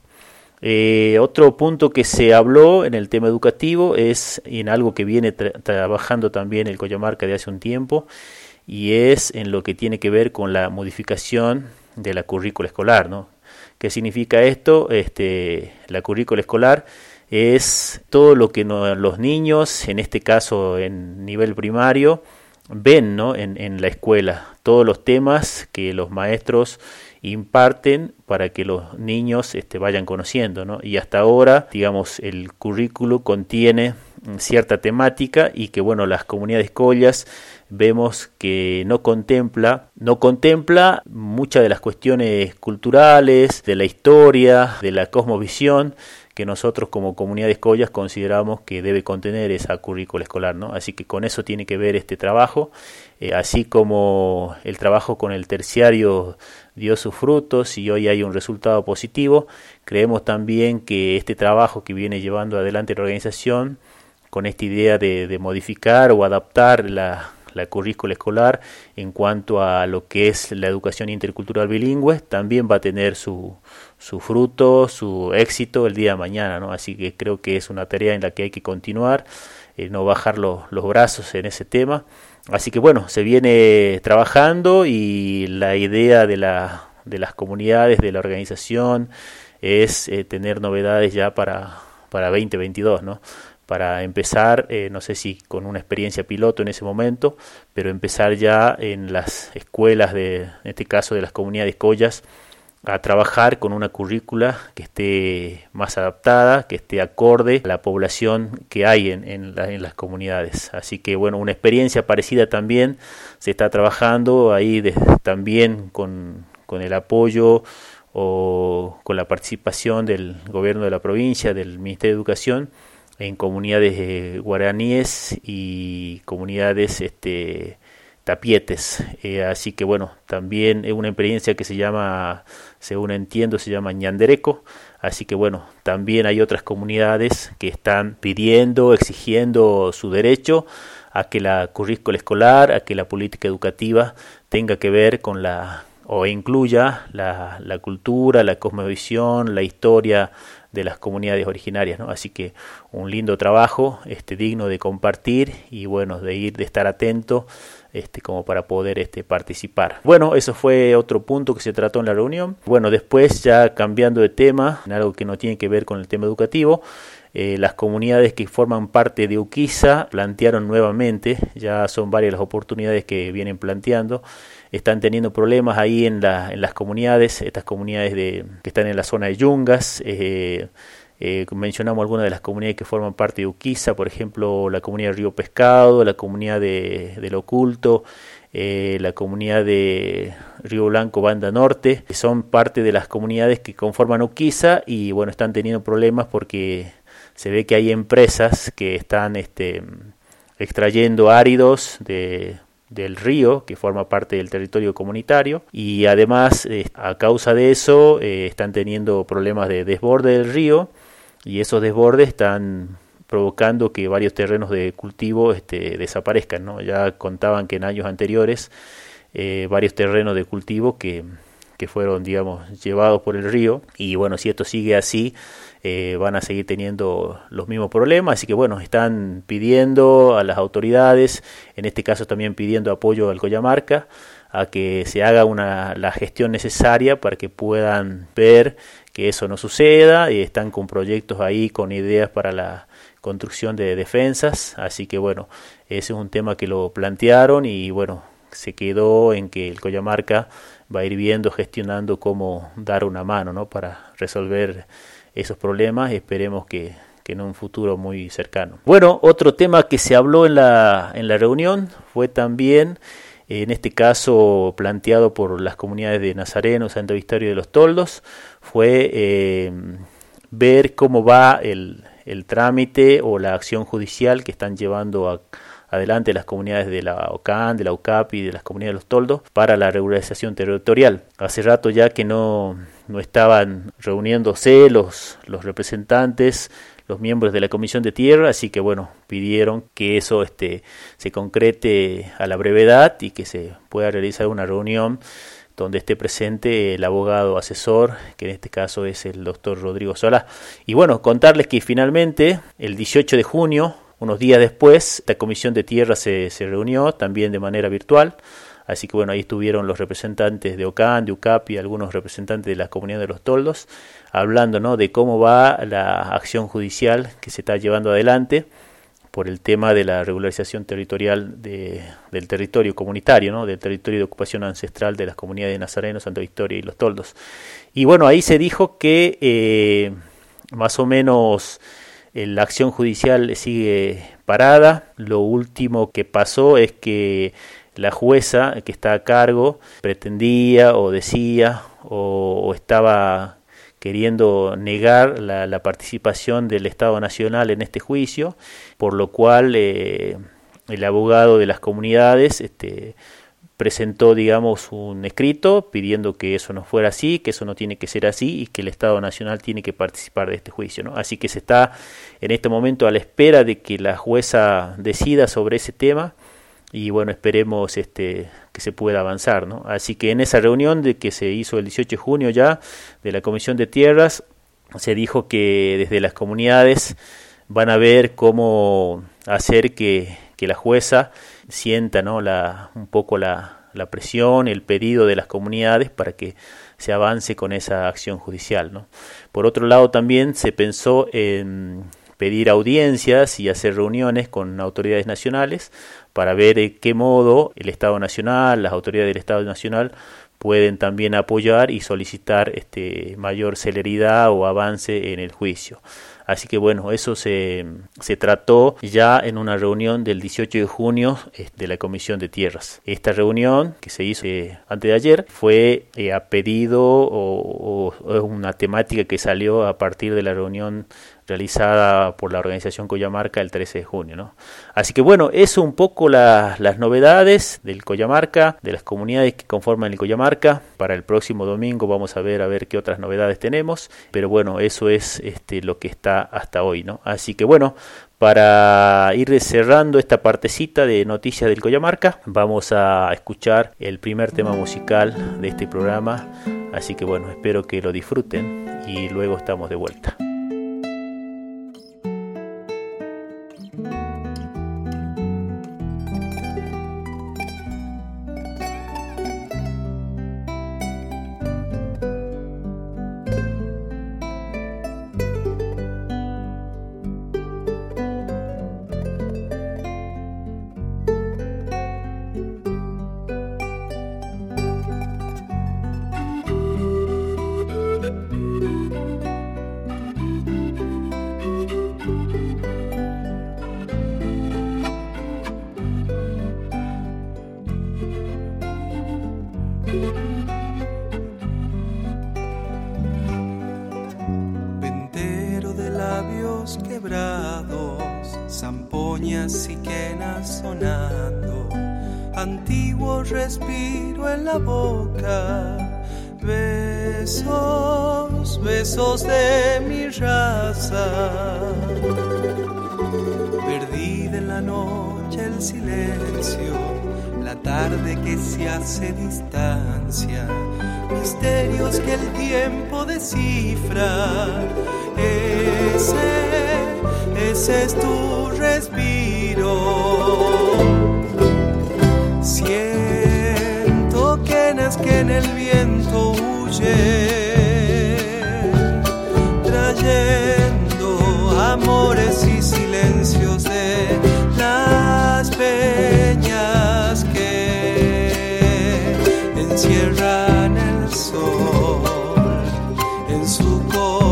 Otro punto que se habló en el tema educativo es en algo que viene trabajando también el Coyamarca de hace un tiempo, y es en lo que tiene que ver con la modificación de la currícula escolar, ¿no? ¿Qué significa esto? La currícula escolar es todo lo que los niños, en este caso en nivel primario, ven, ¿no?, en la escuela, todos los temas que los maestros imparten para que los niños vayan conociendo, ¿no? Y hasta ahora, digamos, el currículo contiene cierta temática, y que bueno, las comunidades collas vemos que no contempla muchas de las cuestiones culturales, de la historia, de la cosmovisión, que nosotros como comunidades collas consideramos que debe contener esa currícula escolar, ¿no? Así que con eso tiene que ver este trabajo, así como el trabajo con el terciario dio sus frutos y hoy hay un resultado positivo. Creemos también que este trabajo que viene llevando adelante la organización, con esta idea de modificar o adaptar la currícula escolar en cuanto a lo que es la educación intercultural bilingüe, también va a tener su fruto, su éxito el día de mañana, ¿no? Así que creo que es una tarea en la que hay que continuar, no bajar los brazos en ese tema. Así que bueno, se viene trabajando, y la idea de las comunidades, de la organización, es tener novedades ya para 2022, ¿no? Para empezar, no sé si con una experiencia piloto en ese momento, pero empezar ya en las escuelas, en este caso de las comunidades collas, a trabajar con una currícula que esté más adaptada, que esté acorde a la población que hay en las comunidades. Así que bueno, una experiencia parecida también se está trabajando ahí también con el apoyo o con la participación del gobierno de la provincia, del Ministerio de Educación, en comunidades guaraníes y comunidades tapietes. Así que bueno, también es una experiencia que se llama, según entiendo, se llama ñandereco. Así que bueno, también hay otras comunidades que están pidiendo, exigiendo su derecho a que la currícula escolar, a que la política educativa tenga que ver con o incluya la cultura, la cosmovisión, la historia de las comunidades originarias, ¿no? Así que un lindo trabajo, digno de compartir, y bueno, de estar atento, como para poder participar. Bueno, eso fue otro punto que se trató en la reunión. Bueno, después, ya cambiando de tema, en algo que no tiene que ver con el tema educativo, las comunidades que forman parte de Uquiza plantearon nuevamente, ya son varias las oportunidades que vienen planteando, están teniendo problemas ahí en las comunidades, estas comunidades que están en la zona de Yungas. Mencionamos algunas de las comunidades que forman parte de Uquiza, por ejemplo, la comunidad de Río Pescado, la comunidad del Oculto, la comunidad de Río Blanco, Banda Norte, que son parte de las comunidades que conforman Uquiza, y bueno, están teniendo problemas porque se ve que hay empresas que están extrayendo áridos del río, que forma parte del territorio comunitario, y además a causa de eso están teniendo problemas de desborde del río, y esos desbordes están provocando que varios terrenos de cultivo desaparezcan, ¿no? Ya contaban que en años anteriores varios terrenos de cultivo que fueron, digamos, llevados por el río, y bueno, si esto sigue así, van a seguir teniendo los mismos problemas. Así que bueno, están pidiendo a las autoridades, en este caso también pidiendo apoyo al Coyamarca, a que se haga la gestión necesaria para que puedan ver que eso no suceda, y están con proyectos ahí, con ideas para la construcción de defensas. Así que bueno, ese es un tema que lo plantearon, y bueno, se quedó en que el Coyamarca va a ir viendo, gestionando cómo dar una mano, ¿no?, para resolver esos problemas, y esperemos que en un futuro muy cercano. Bueno, otro tema que se habló en la reunión fue también, en este caso planteado por las comunidades de Nazareno, Santo Victorio de los Toldos, fue ver cómo va el trámite o la acción judicial que están llevando a adelante las comunidades de la OCAN, de la UCAP y de las comunidades de los toldos para la regularización territorial. Hace rato ya que no estaban reuniéndose los representantes, los miembros de la Comisión de Tierra, así que bueno, pidieron que eso se concrete a la brevedad y que se pueda realizar una reunión donde esté presente el abogado asesor, que en este caso es el doctor Rodrigo Solá. Y bueno, contarles que finalmente el 18 de junio, unos días después, la Comisión de Tierra se reunió también de manera virtual. Así que bueno, ahí estuvieron los representantes de OCAN, de UCAP y algunos representantes de las comunidades de los toldos, hablando, ¿no?, de cómo va la acción judicial que se está llevando adelante por el tema de la regularización territorial del territorio comunitario, ¿no?, del territorio de ocupación ancestral de las comunidades de Nazareno, Santa Victoria y Los Toldos. Y bueno, ahí se dijo que más o menos la acción judicial sigue parada. Lo último que pasó es que la jueza que está a cargo pretendía o decía o estaba queriendo negar la participación del Estado Nacional en este juicio, por lo cual el abogado de las comunidades presentó, digamos, un escrito pidiendo que eso no fuera así, que eso no tiene que ser así y que el Estado Nacional tiene que participar de este juicio, ¿no? Así que se está en este momento a la espera de que la jueza decida sobre ese tema. Y bueno, esperemos que se pueda avanzar, ¿no? Así que en esa reunión de que se hizo el 18 de junio ya de la Comisión de Tierras, se dijo que desde las comunidades van a ver cómo hacer que la jueza sienta, ¿no?, un poco la presión, el pedido de las comunidades para que se avance con esa acción judicial, ¿no? Por otro lado, también se pensó en pedir audiencias y hacer reuniones con autoridades nacionales para ver de qué modo el Estado Nacional, las autoridades del Estado Nacional pueden también apoyar y solicitar mayor celeridad o avance en el juicio. Así que bueno, eso se trató ya en una reunión del 18 de junio de la Comisión de Tierras. Esta reunión que se hizo antes de ayer fue a pedido o una temática que salió a partir de la reunión realizada por la organización Coyamarca el 13 de junio, ¿no? Así que bueno, eso un poco las novedades del Coyamarca, de las comunidades que conforman el Coyamarca. Para el próximo domingo vamos a ver qué otras novedades tenemos, pero bueno, eso es lo que está hasta hoy, ¿no? Así que bueno, para ir cerrando esta partecita de noticias del Coyamarca, vamos a escuchar el primer tema musical de este programa. Así que bueno, espero que lo disfruten y luego estamos de vuelta. Ventero de labios quebrados, zampoñas y quenas sonando, antiguo respiro en la boca, besos, besos de mi raza. Perdida en la noche el silencio, la tarde que se hace distancia, misterios que el tiempo descifra. Ese es tu respiro. Siento quenas que en el viento huye, trayendo amores y silencios de las peñas que encierran el sol en su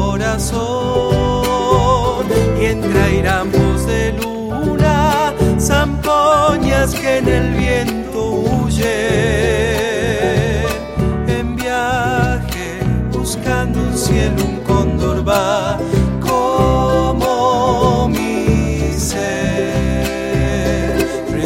corazón, y entre airambos de luna, zampoñas que en el viento huyen, en viaje buscando un cielo, un cóndor va como mi ser,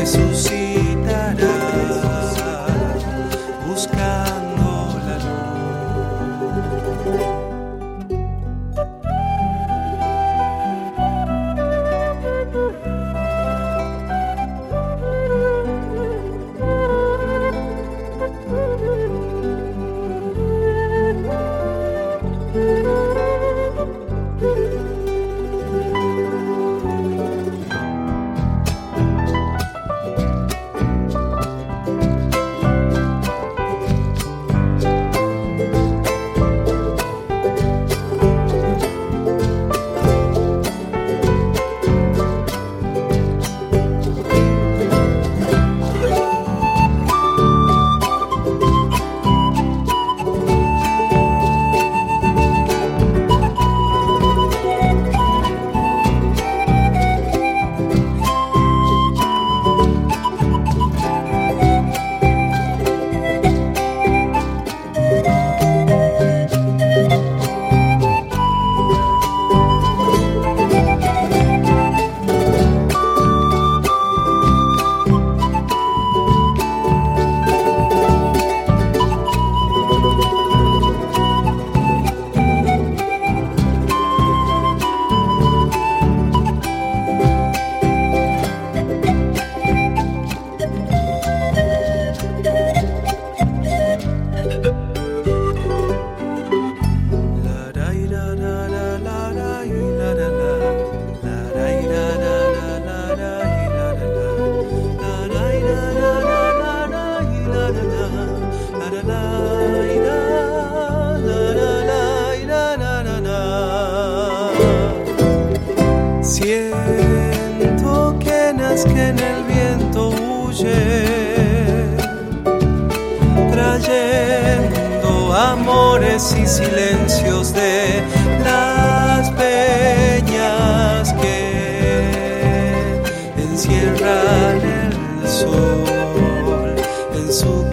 rincones y silencios de las peñas que encierran el sol en su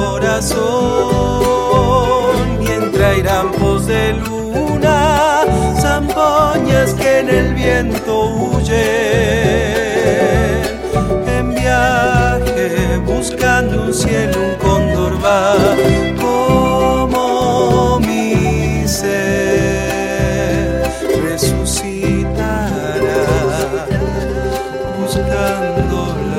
corazón, mientras hirampos de luna, zampoñas que en el viento huyen, en viaje buscando un cielo, un cóndor va como mi ser resucitará buscando la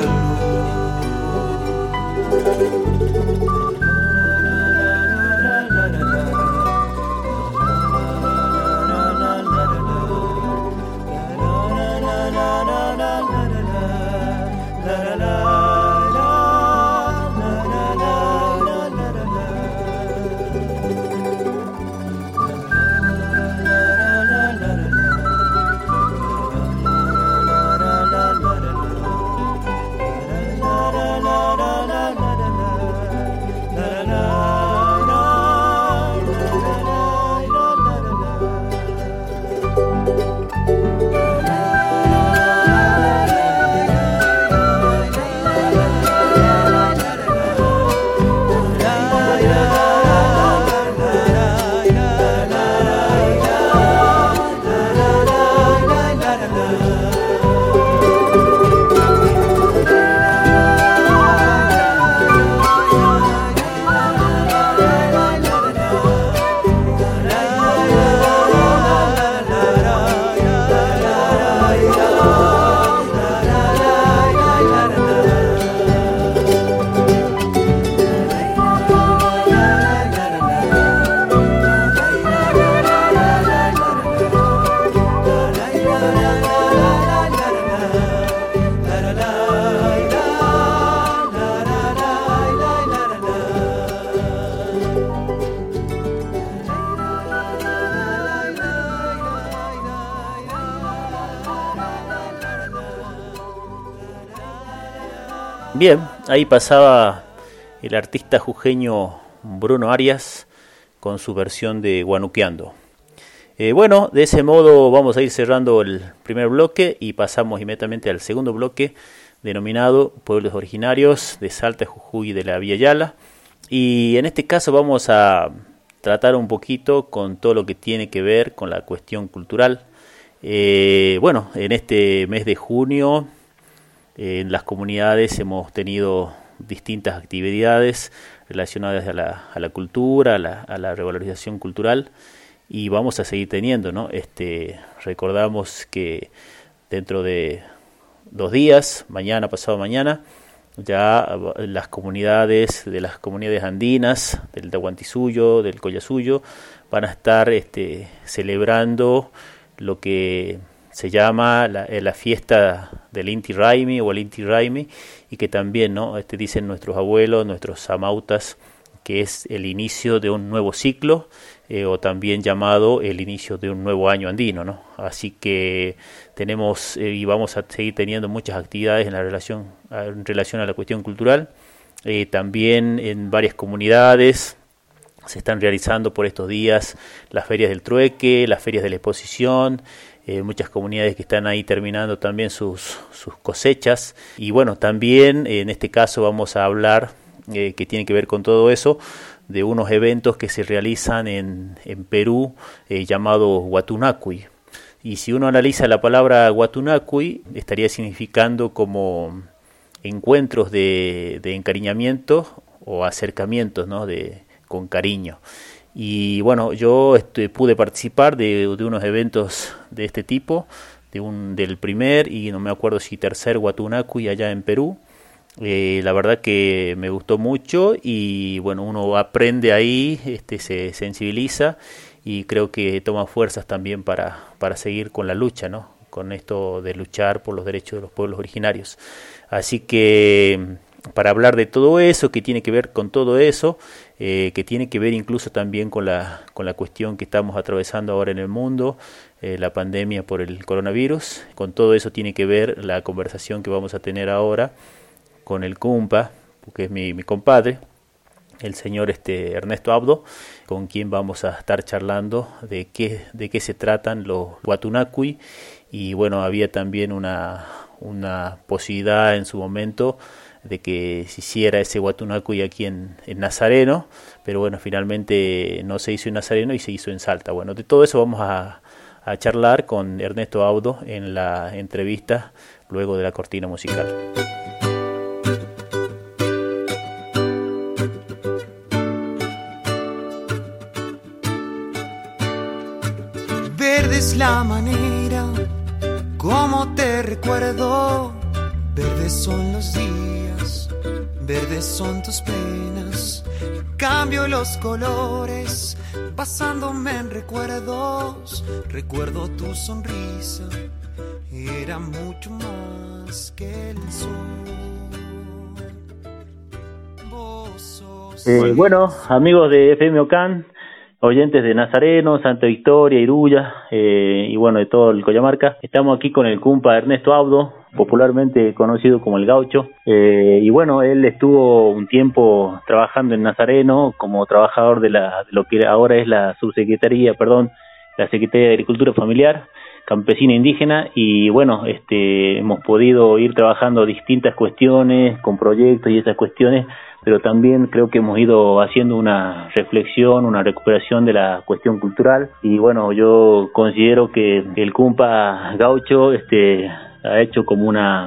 Bien, ahí pasaba el artista jujeño Bruno Arias con su versión de Guanuqueando. Bueno, de ese modo vamos a ir cerrando el primer bloque y pasamos inmediatamente al segundo bloque, denominado Pueblos Originarios de Salta, Jujuy y de la Villa Yala. Y en este caso vamos a tratar un poquito con todo lo que tiene que ver con la cuestión cultural. Bueno, en este mes de junio en las comunidades hemos tenido distintas actividades relacionadas a la cultura, a la revalorización cultural, y vamos a seguir teniendo, ¿no? Recordamos que dentro de 2 días, mañana, pasado mañana, ya las comunidades andinas, del Tahuantinsuyo, del Collasuyo, van a estar celebrando lo que se llama la fiesta del Inti Raymi o el Inti Raymi, y que también, ¿no? Dicen nuestros abuelos, nuestros amautas, que es el inicio de un nuevo ciclo, o también llamado el inicio de un nuevo año andino, ¿no? Así que tenemos y vamos a seguir teniendo muchas actividades en relación a la cuestión cultural. También en varias comunidades se están realizando por estos días las ferias del trueque, las ferias de la exposición, muchas comunidades que están ahí terminando también sus cosechas. Y bueno, también en este caso vamos a hablar, que tiene que ver con todo eso, de unos eventos que se realizan en Perú, llamados Guatunacuy. Y si uno analiza la palabra Guatunacuy, estaría significando como encuentros de encariñamiento o acercamientos, ¿no? Con cariño. Y bueno, yo pude participar de unos eventos de este tipo, del primer y no me acuerdo si tercer Guatunacuy allá en Perú. La verdad que me gustó mucho y bueno, uno aprende ahí, se sensibiliza y creo que toma fuerzas también para seguir con la lucha, ¿no? Con esto de luchar por los derechos de los pueblos originarios. Así que para hablar de todo eso, que tiene que ver con todo eso, que tiene que ver incluso también con la cuestión que estamos atravesando ahora en el mundo, la pandemia por el coronavirus, con todo eso tiene que ver la conversación que vamos a tener ahora con el Cumpa, que es mi compadre, el señor Ernesto Abdo, con quien vamos a estar charlando de qué se tratan los Watunacuy. Y bueno, había también una posibilidad en su momento de que se hiciera ese Watunacuy aquí en Nazareno, pero bueno, finalmente no se hizo en Nazareno y se hizo en Salta. Bueno, de todo eso vamos a charlar con Ernesto Abdo en la entrevista luego de la cortina musical. Verde es la manera como te recuerdo, verdes son los días, verdes son tus penas. Cambio los colores, basándome en recuerdos. Recuerdo tu sonrisa, era mucho más que el sol. Bueno, amigos de FM Ocán, oyentes de Nazareno, Santa Victoria, Iruya, y bueno, de todo el Coyamarca. Estamos aquí con el cumpa Ernesto Abdo, popularmente conocido como el Gaucho, y bueno, él estuvo un tiempo trabajando en Nazareno como trabajador de lo que ahora es la Secretaría de Agricultura Familiar, Campesina Indígena, y bueno, hemos podido ir trabajando distintas cuestiones, con proyectos y esas cuestiones, pero también creo que hemos ido haciendo una reflexión, una recuperación de la cuestión cultural, y bueno, yo considero que el cumpa Gaucho ha hecho como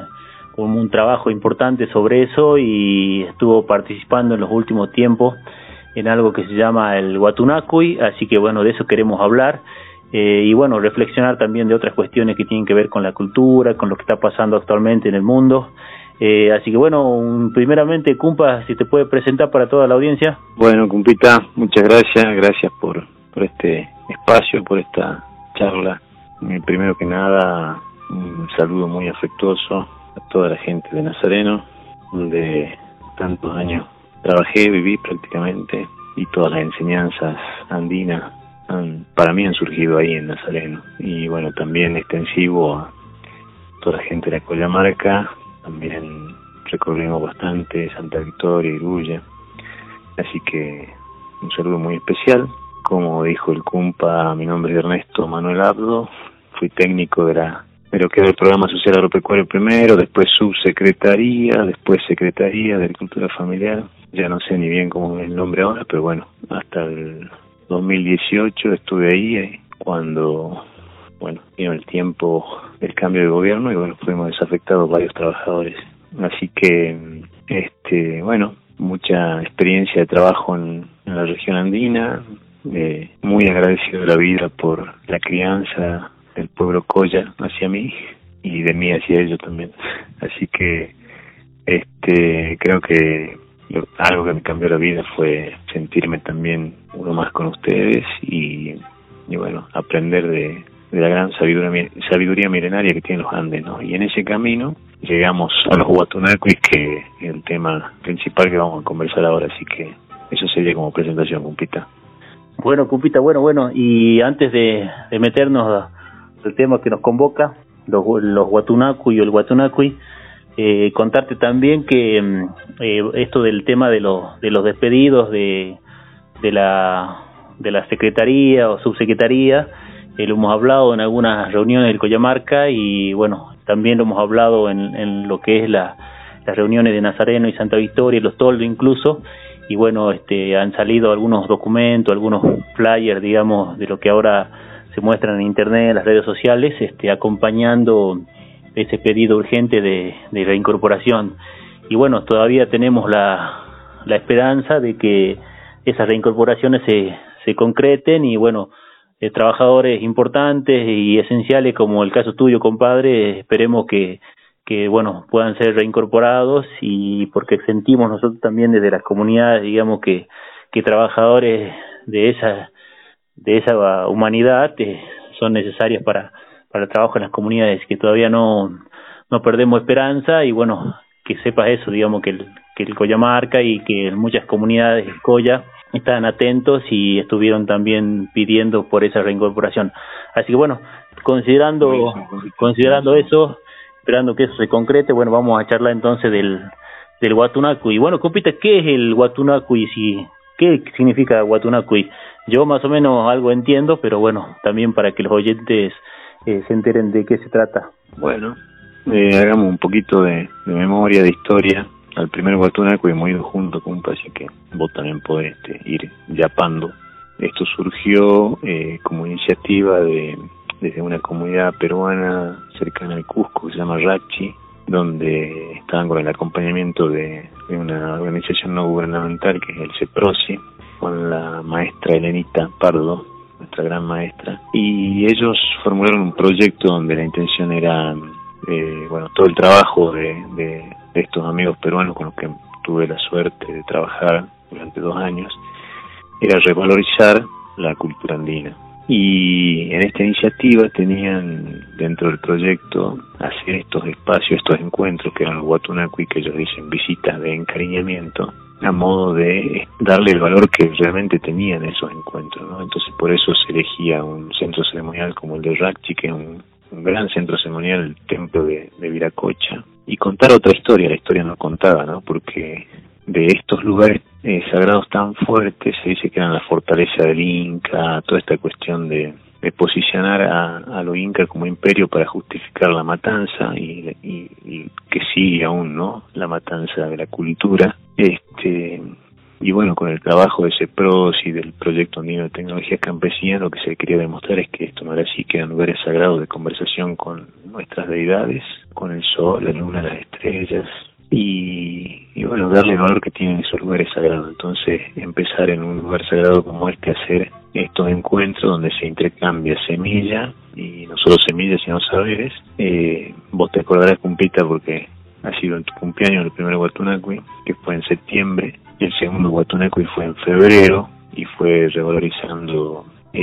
un trabajo importante sobre eso, y estuvo participando en los últimos tiempos en algo que se llama el Watunacuy, así que bueno, de eso queremos hablar, y bueno, reflexionar también de otras cuestiones que tienen que ver con la cultura, con lo que está pasando actualmente en el mundo. Así que bueno, primeramente, cumpa, si te puede presentar para toda la audiencia. Bueno, cumpita, muchas gracias por este espacio, por esta charla. Primero que nada, un saludo muy afectuoso a toda la gente de Nazareno, donde tantos años trabajé, viví prácticamente, y todas las enseñanzas andinas para mí han surgido ahí en Nazareno. Y bueno, también extensivo a toda la gente de la Coyamarca. También recorrimos bastante Santa Victoria, Iruya, así que un saludo muy especial. Como dijo el cumpa, mi nombre es Ernesto Manuel Abdo, fui técnico de lo que era el Programa Social Agropecuario primero, después subsecretaría, después Secretaría de Agricultura Familiar, ya no sé ni bien cómo es el nombre ahora, pero bueno, hasta el 2018 estuve ahí, cuando vino el tiempo del cambio de gobierno, y bueno, fuimos desafectados varios trabajadores. Así que, mucha experiencia de trabajo en la región andina, muy agradecido de la vida por la crianza del pueblo Coya hacia mí, y de mí hacia ellos también. Así que, creo que algo que me cambió la vida fue sentirme también uno más con ustedes, y bueno, aprender de la gran sabiduría milenaria que tienen los Andes, ¿no? Y en ese camino llegamos a los Watunacuy, que es el tema principal que vamos a conversar ahora, así que eso sería como presentación, cumpita. Bueno, cumpita, bueno, y antes de meternos al tema que nos convoca, los Watunacuy o el Watunacuy, contarte también que esto del tema de los despedidos de la Secretaría o Subsecretaría, lo hemos hablado en algunas reuniones del Coyamarca, y bueno, también lo hemos hablado en lo que es las reuniones de Nazareno y Santa Victoria, y los toldos incluso, y bueno, han salido algunos documentos, algunos flyers, digamos, de lo que ahora se muestran en internet, en las redes sociales, acompañando ese pedido urgente de reincorporación. Y bueno, todavía tenemos la esperanza de que esas reincorporaciones se concreten, y bueno, trabajadores importantes y esenciales como el caso tuyo, compadre, esperemos que bueno, puedan ser reincorporados, y porque sentimos nosotros también desde las comunidades, digamos, que trabajadores de esa humanidad son necesarios para el trabajo en las comunidades, que todavía no perdemos esperanza, y bueno, que sepas eso, digamos, que el Coyamarca y que muchas comunidades del Coya estaban atentos y estuvieron también pidiendo por esa reincorporación. Así que bueno, considerando eso, esperando que eso se concrete, bueno, vamos a charlar entonces del Watunacuy. Bueno, compita, ¿qué es el Watunacuy? ¿Qué significa Watunacuy? Yo más o menos algo entiendo, pero bueno, también para que los oyentes se enteren de qué se trata. Bueno, hagamos un poquito de memoria, de historia. Al primer Watunacuy hemos ido juntos, compa, así que vos también podés ir yapando. Esto surgió como iniciativa desde una comunidad peruana cercana al Cusco, que se llama Rachi, donde estaban con el acompañamiento de una organización no gubernamental que es el CEPROSI, con la maestra Elenita Pardo, nuestra gran maestra, y ellos formularon un proyecto donde la intención era, todo el trabajo de estos amigos peruanos con los que tuve la suerte de trabajar durante 2 años, era revalorizar la cultura andina. Y en esta iniciativa tenían dentro del proyecto hacer estos espacios, estos encuentros que eran los Watunacuy, que ellos dicen visitas de encariñamiento, a modo de darle el valor que realmente tenían esos encuentros, ¿no? Entonces por eso se elegía un centro ceremonial como el de Rachi, que es un gran centro ceremonial, el templo de Viracocha, y contar otra historia, la historia no contada, ¿no? Porque de estos lugares sagrados tan fuertes se dice que eran la fortaleza del Inca, toda esta cuestión de posicionar a los incas como imperio para justificar la matanza y que sigue aún, ¿no?, la matanza de la cultura. Y bueno, con el trabajo de CEPROS y del Proyecto Andino de Tecnología Campesina, lo que se quería demostrar es que esto no era así, que eran lugares sagrados de conversación con nuestras deidades, con el sol, la luna, las estrellas, y bueno, darle el valor que tienen esos lugares sagrados. Entonces, empezar en un lugar sagrado como este a hacer estos encuentros donde se intercambia semilla, y no solo semillas sino saberes. Vos te acordarás, compita, porque ha sido en tu cumpleaños el primer Watunacuy, que fue en septiembre, y el segundo Watunacuy fue en febrero, y fue revalorizando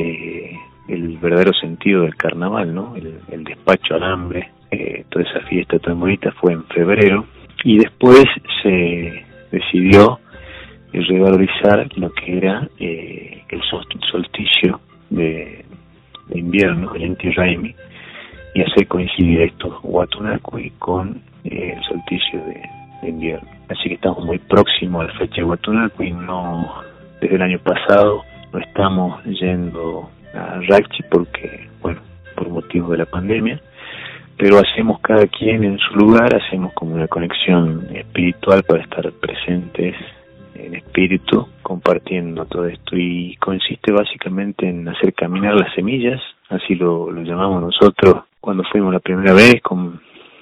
el verdadero sentido del carnaval, ¿no? El despacho al hambre, toda esa fiesta tan bonita fue en febrero. Y después se decidió revalorizar lo que era el solsticio de invierno, el Inti Raymi, y hacer coincidir estos Watunacuy con el solsticio de invierno. Así que estamos muy próximos a la fecha de Watunacuy. No, desde el año pasado no estamos yendo a Rachi porque, bueno, por motivos de la pandemia, pero hacemos cada quien en su lugar, hacemos como una conexión espiritual para estar presentes en espíritu, compartiendo todo esto, y consiste básicamente en hacer caminar las semillas, así lo llamamos nosotros cuando fuimos la primera vez con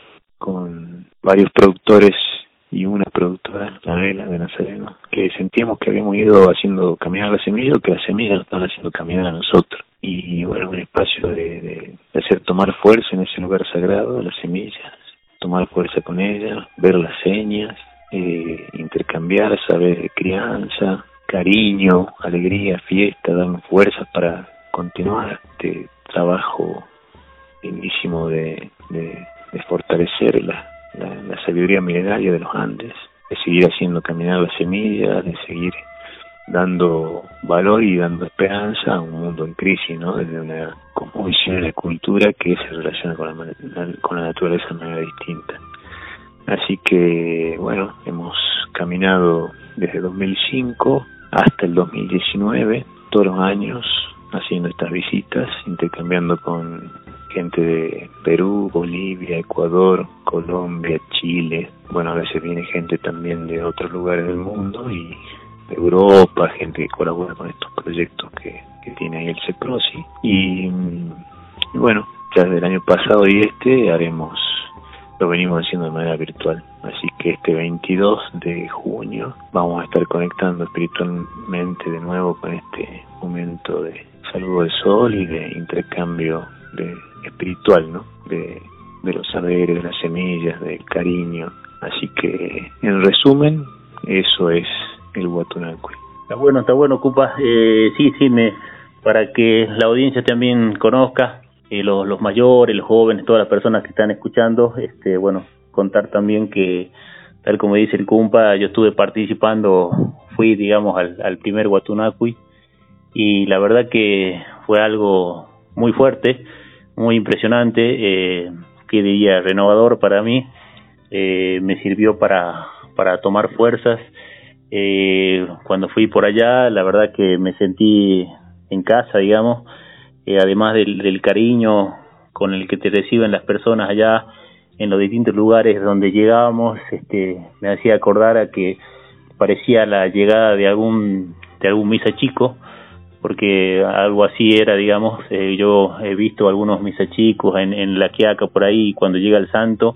varios productores y una productora, la Vela de Nazareno, que sentíamos que habíamos ido haciendo caminar las semillas, o que las semillas nos estaban haciendo caminar a nosotros. Y bueno, un espacio de hacer tomar fuerza en ese lugar sagrado, las semillas, tomar fuerza con ellas, ver las señas, intercambiar saber de crianza, cariño, alegría, fiesta, darnos fuerzas para continuar este trabajo lindísimo de fortalecer la sabiduría milenaria de los Andes, de seguir haciendo caminar las semillas, de seguir dando valor y dando esperanza a un mundo en crisis, ¿no? Desde una cosmovisión de la cultura que se relaciona con la naturaleza de manera distinta. Así que, bueno, hemos caminado desde 2005 hasta el 2019, todos los años, haciendo estas visitas, intercambiando con gente de Perú, Bolivia, Ecuador, Colombia, Chile. Bueno, a veces viene gente también de otros lugares del mundo y de Europa, gente que colabora con estos proyectos que tiene ahí el CEPROSI. Y bueno, ya desde el año pasado y lo venimos haciendo de manera virtual. Así que este 22 de junio vamos a estar conectando espiritualmente de nuevo con este momento de saludo del sol y de intercambio espiritual, ¿no? De los saberes, de las semillas, del cariño. Así que, en resumen, eso es el Watunacuy. Está bueno, Cupa. Sí, para que la audiencia también conozca, los mayores, los jóvenes, todas las personas que están escuchando, bueno, contar también que, tal como dice el Cumpa, yo estuve participando, fui, digamos, al primer Watunacuy, y la verdad que fue algo muy fuerte, muy impresionante, que diría renovador para mí. Me sirvió para tomar fuerzas. Cuando fui por allá, la verdad que me sentí en casa, digamos, además del cariño con el que te reciben las personas allá en los distintos lugares donde llegábamos, me hacía acordar a que parecía la llegada de algún misa chico, porque algo así era, digamos. Yo he visto algunos misa chicos en La Quiaca por ahí, cuando llega el santo,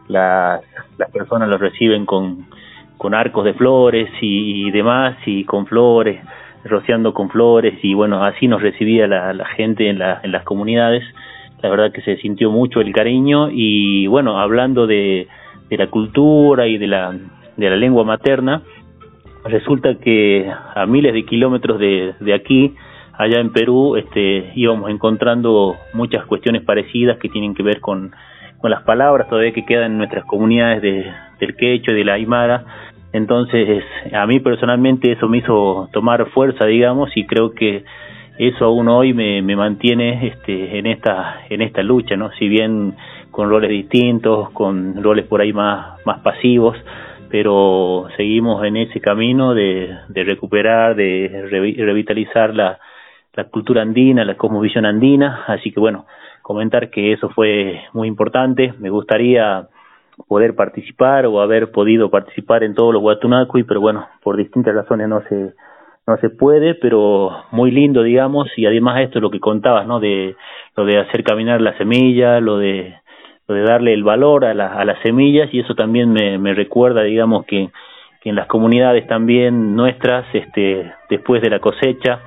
las personas los reciben con arcos de flores y demás, y con flores, rociando con flores, y bueno, así nos recibía la gente en las comunidades. La verdad que se sintió mucho el cariño. Y bueno, hablando de la cultura y de la lengua materna, resulta que a miles de kilómetros de aquí, allá en Perú, íbamos encontrando muchas cuestiones parecidas que tienen que ver con las palabras todavía que quedan en nuestras comunidades del quechua y de la aymara. Entonces, a mí personalmente eso me hizo tomar fuerza, digamos, y creo que eso aún hoy me mantiene en esta lucha, ¿no? Si bien con roles distintos, con roles por ahí más pasivos, pero seguimos en ese camino de recuperar, de revitalizar la cultura andina, la cosmovisión andina. Así que bueno, comentar que eso fue muy importante. Me gustaría poder participar o haber podido participar en todos los Watunacuy, pero bueno, por distintas razones no se puede, pero muy lindo, digamos. Y además esto es lo que contabas, ¿no? De lo de hacer caminar la semilla, lo de darle el valor a las semillas, y eso también me recuerda, digamos, que en las comunidades también nuestras, después de la cosecha,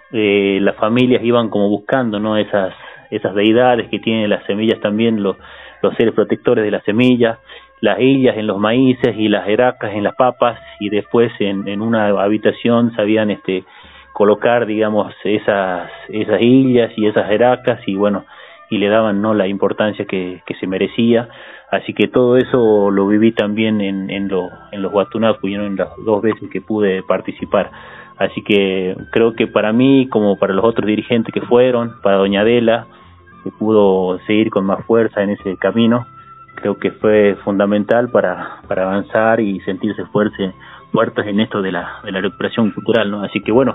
las familias iban como buscando, ¿no? Esas deidades que tienen las semillas también, los seres protectores de las semillas, las hillas en los maíces y las heracas en las papas, y después en una habitación sabían colocar, digamos, esas hillas y esas heracas, y bueno, y le daban, ¿no?, la importancia que se merecía. Así que todo eso lo viví también en los Watunacuy, ¿no?, en las 2 veces que pude participar. Así que creo que para mí, como para los otros dirigentes que fueron, para doña Adela, que pudo seguir con más fuerza en ese camino, creo que fue fundamental para avanzar y sentirse fuertes en esto de la recuperación cultural, ¿no? Así que bueno,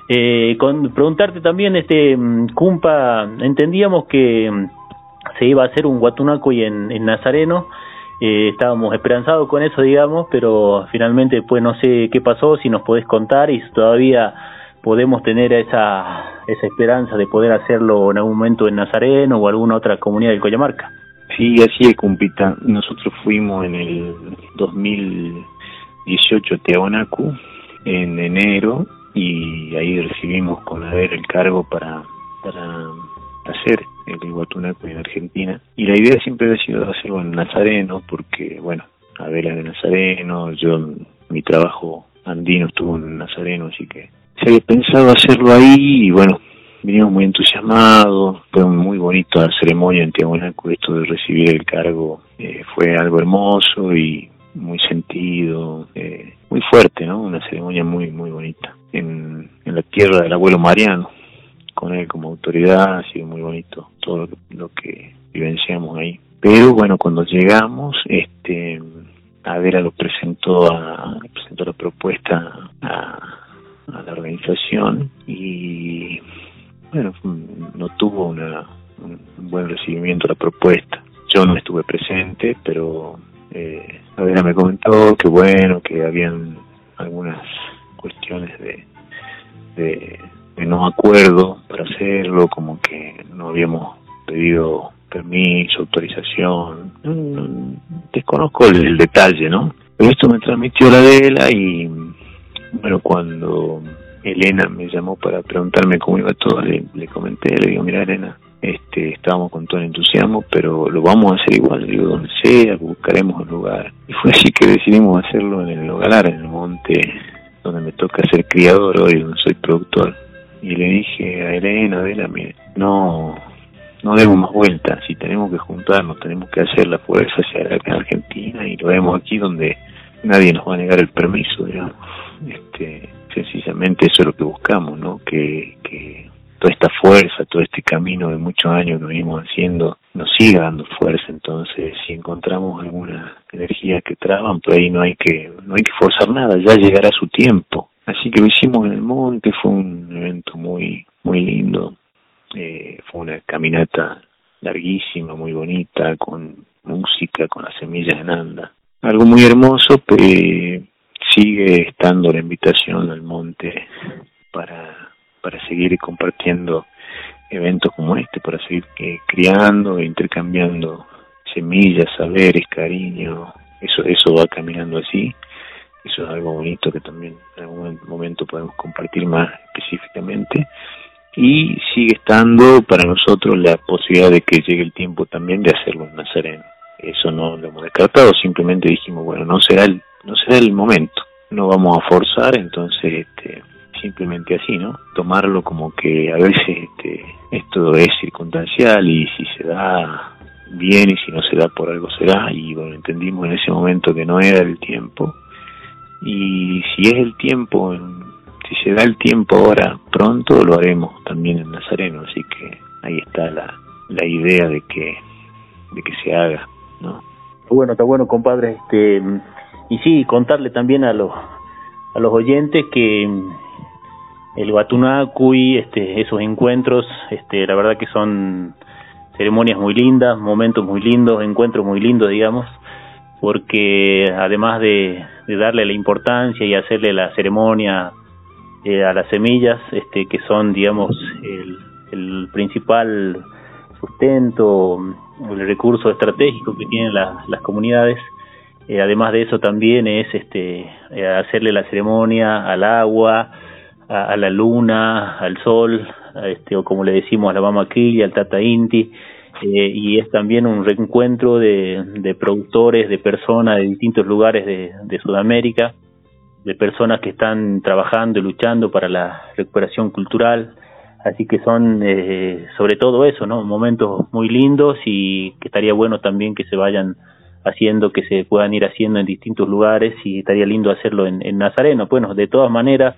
preguntarte también, Cumpa, entendíamos que se iba a hacer un Watunacuy en Nazareno, estábamos esperanzados con eso, digamos, pero finalmente después no sé qué pasó, si nos podés contar, y si todavía podemos tener esa esperanza de poder hacerlo en algún momento en Nazareno o alguna otra comunidad del Coyamarca. Sí, así es, Cumpita. Nosotros fuimos en el 2018 a Tiahuanacu en enero, y ahí recibimos con Adela el cargo para hacer el Watunacuy en Argentina. Y la idea siempre había sido hacerlo en Nazareno, porque, bueno, Adela es de Nazareno, mi trabajo andino estuvo en Nazareno, así que se había pensado hacerlo ahí, y bueno, vinimos muy entusiasmados. Fue muy bonito la ceremonia en Tiahuanacu. Esto de recibir el cargo fue algo hermoso y muy sentido, muy fuerte, ¿no? Una ceremonia muy muy bonita en la tierra del abuelo Mariano, con él como autoridad. Ha sido muy bonito todo lo que vivenciamos ahí. Pero bueno, cuando llegamos, Adela presentó la propuesta a la organización, y bueno, no tuvo un buen recibimiento la propuesta. Yo no estuve presente, pero Adela me comentó que bueno, que habían algunas cuestiones de no acuerdo para hacerlo, como que no habíamos pedido permiso, autorización. Desconozco el detalle, ¿no? Pero esto me transmitió la Adela, y bueno, cuando Elena me llamó para preguntarme cómo iba todo, le comenté, le digo, mira, Elena, estábamos con todo el entusiasmo, pero lo vamos a hacer igual. Le digo, donde sea, buscaremos un lugar. Y fue así que decidimos hacerlo en el Hogalar, en el monte donde me toca ser criador hoy, donde soy productor. Y le dije a Elena, Adela, mire, no demos más vueltas. Si tenemos que juntarnos, tenemos que hacer la fuerza hacia la Argentina, y lo vemos aquí donde nadie nos va a negar el permiso, digamos. Sencillamente eso es lo que buscamos, ¿no? Que toda esta fuerza, todo este camino de muchos años que venimos haciendo, nos siga dando fuerza. Entonces, si encontramos alguna energía que traban, por ahí no hay que forzar nada, ya llegará su tiempo. Así que lo hicimos en el monte, fue un evento muy lindo, fue una caminata larguísima, muy bonita, con música, con las semillas en anda. Algo muy hermoso, pero sigue estando la invitación al monte para seguir compartiendo eventos como este, para seguir criando e intercambiando semillas, saberes, cariño. Eso va caminando así. Eso es algo bonito que también en algún momento podemos compartir más específicamente. Y sigue estando para nosotros la posibilidad de que llegue el tiempo también de hacerlo en Nazareno. Eso no lo hemos descartado, simplemente dijimos, bueno, no será el momento, no vamos a forzar, entonces simplemente así, ¿no? Tomarlo como que a veces esto es circunstancial y si se da bien y si no se da por algo será, y bueno, entendimos en ese momento que no era el tiempo. Y si es el tiempo, si se da el tiempo ahora, pronto lo haremos también en Nazareno, así que ahí está la idea de que se haga, ¿no? Está bueno, compadre, y sí, contarle también a los oyentes que el Watunacuy, esos encuentros, la verdad que son ceremonias muy lindas, momentos muy lindos, encuentros muy lindos, digamos, porque además de darle la importancia y hacerle la ceremonia a las semillas, que son, digamos, el principal sustento, el recurso estratégico que tienen las comunidades, además de eso también es hacerle la ceremonia al agua, a la luna, al sol, o como le decimos a la Mama Quilla, al Tata Inti, y es también un reencuentro de productores, de personas de distintos lugares de Sudamérica, de personas que están trabajando y luchando para la recuperación cultural. Así que son sobre todo eso, ¿no? Momentos muy lindos, y que estaría bueno también que se vayan haciendo, que se puedan ir haciendo en distintos lugares, y estaría lindo hacerlo en Nazareno. Bueno, de todas maneras,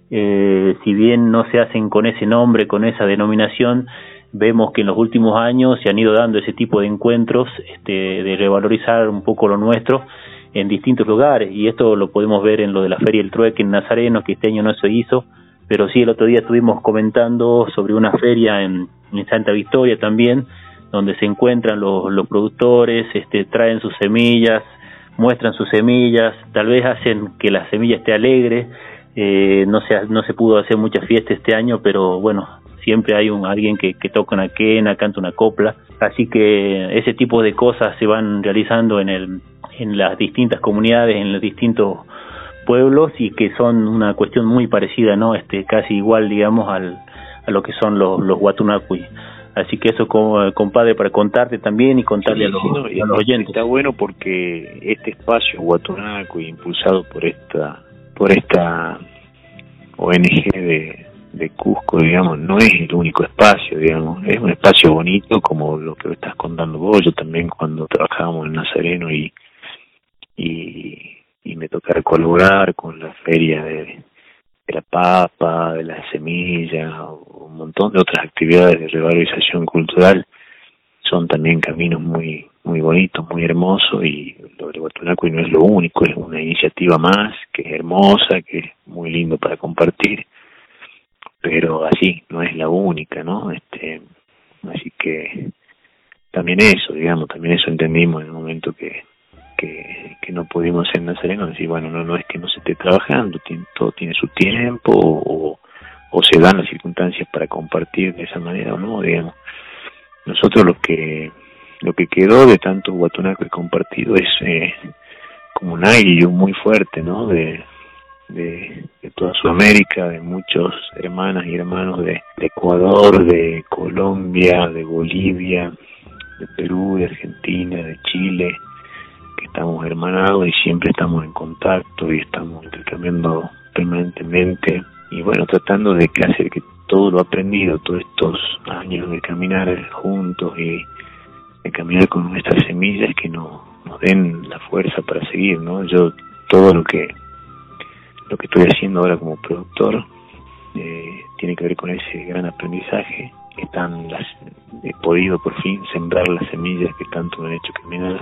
si bien no se hacen con ese nombre, con esa denominación, vemos que en los últimos años se han ido dando ese tipo de encuentros, de revalorizar un poco lo nuestro en distintos lugares, y esto lo podemos ver en lo de la Feria del Trueque en Nazareno, que este año no se hizo, pero sí el otro día estuvimos comentando sobre una feria en Santa Victoria también, donde se encuentran los productores, traen sus semillas, muestran sus semillas, tal vez hacen que la semilla esté alegre. No se pudo hacer mucha fiesta este año, pero bueno, siempre hay alguien que toca una quena, canta una copla, así que ese tipo de cosas se van realizando en las distintas comunidades, en los distintos pueblos, y que son una cuestión muy parecida, ¿no? Casi igual, digamos, a lo que son los Watunacuy. Así que eso, compadre, para contarte también y contarle a los oyentes. Está bueno porque este espacio Watunacuy, impulsado por esta ONG de Cusco, digamos, no es el único espacio, digamos, es un espacio bonito como lo que estás contando vos. Yo también, cuando trabajábamos en Nazareno y me tocaba colaborar con la feria de la papa, de las semillas, o un montón de otras actividades de revalorización cultural, son también caminos muy muy bonitos, muy hermosos, y lo de Watunacuy no es lo único, es una iniciativa más, que es hermosa, que es muy lindo para compartir, pero así, no es la única, ¿no? Así que también eso, digamos, también eso entendimos en el momento que no pudimos ser Nazareno, decir, bueno, no es que no se esté trabajando, todo tiene su tiempo, o se dan las circunstancias para compartir de esa manera o no, digamos. Nosotros lo que quedó de tanto Watunacuy compartido es como un aire muy fuerte, ¿no? De toda Sudamérica, de muchos hermanas y hermanos de Ecuador, de Colombia, de Bolivia, de Perú, de Argentina, de Chile, que estamos hermanados y siempre estamos en contacto y estamos intercambiando permanentemente, y bueno, tratando de hacer que todo lo aprendido, todos estos años de caminar juntos y de caminar con nuestras semillas, que nos den la fuerza para seguir, ¿no? Yo todo lo que estoy haciendo ahora como productor, tiene que ver con ese gran aprendizaje. He podido por fin sembrar las semillas que tanto me han hecho caminar.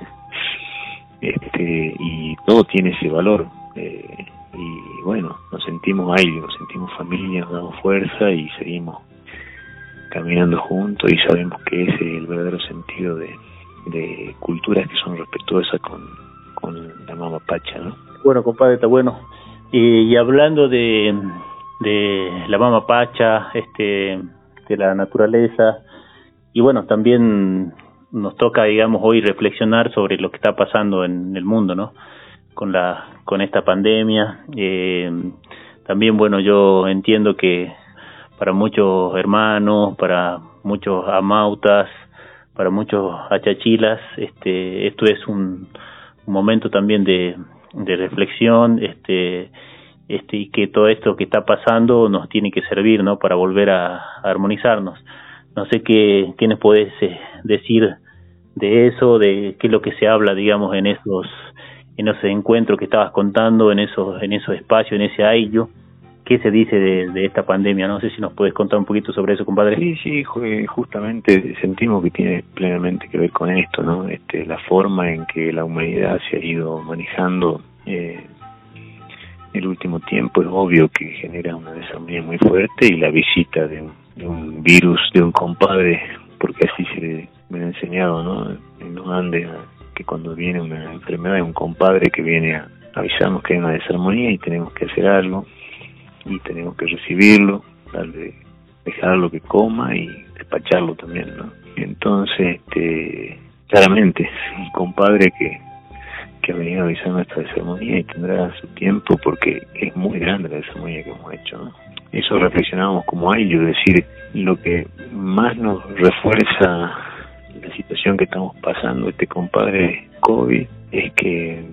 Y todo tiene ese valor. Y bueno, nos sentimos aire, nos sentimos familia, nos damos fuerza y seguimos caminando juntos, y sabemos que ese es el verdadero sentido de culturas que son respetuosas con la Mama Pacha, ¿no? Bueno, compadre, está bueno. Y hablando de la Mama Pacha, de la naturaleza, y bueno, también nos toca, digamos, hoy reflexionar sobre lo que está pasando en el mundo, ¿no? Con esta pandemia. También, bueno, yo entiendo que para muchos hermanos, para muchos amautas, para muchos achachilas, esto es un momento también de reflexión, y que todo esto que está pasando nos tiene que servir, ¿no? Para volver a armonizarnos. No sé qué nos podés decir de eso, de qué es lo que se habla, digamos, en esos encuentros que estabas contando, en esos espacios, en ese ayllo. ¿Qué se dice de esta pandemia? No sé si nos puedes contar un poquito sobre eso, compadre. Sí, justamente sentimos que tiene plenamente que ver con esto, ¿no? La forma en que la humanidad se ha ido manejando el último tiempo es obvio que genera una desarmonía muy fuerte, y la visita de un virus, de un compadre, porque así me han enseñado, ¿no? En los Andes, que cuando viene una enfermedad es un compadre que viene a avisarnos que hay una desarmonía y tenemos que hacer algo, y tenemos que recibirlo, dejarlo que coma y despacharlo también, ¿no? Entonces, claramente, un compadre que ha venido a avisar nuestra desarmonía, y tendrá su tiempo porque es muy grande la desarmonía que hemos hecho, ¿no? Eso reflexionábamos como ayllo, es decir, lo que más nos refuerza la situación que estamos pasando, compadre COVID, es que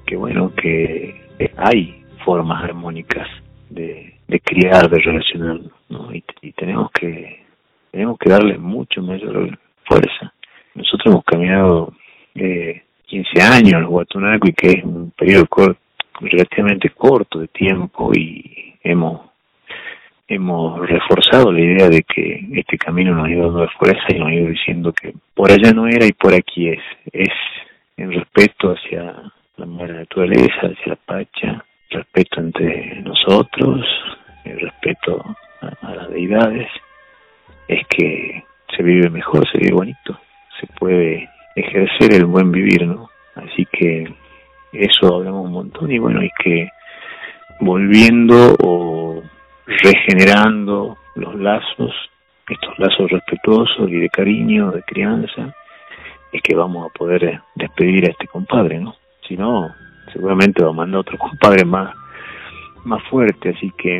hay formas armónicas de criar, de relacionar, ¿no? Y tenemos que darle mucho mayor fuerza. Nosotros hemos caminado 15 años en Huatunaco, y que es un periodo relativamente corto de tiempo, y hemos reforzado la idea de que este camino nos ha ido dando fuerza y nos ha ido diciendo que por allá no era y por aquí es en respeto hacia la madre naturaleza, hacia la Pacha, respeto entre nosotros, el respeto a las deidades, es que se vive mejor, se vive bonito, se puede ejercer el buen vivir, ¿no? Así que eso hablamos un montón, y bueno, es que volviendo o regenerando los lazos, estos lazos respetuosos y de cariño, de crianza, es que vamos a poder despedir a este compadre, ¿no? Si no, seguramente va a mandar otro compadre más fuerte, así que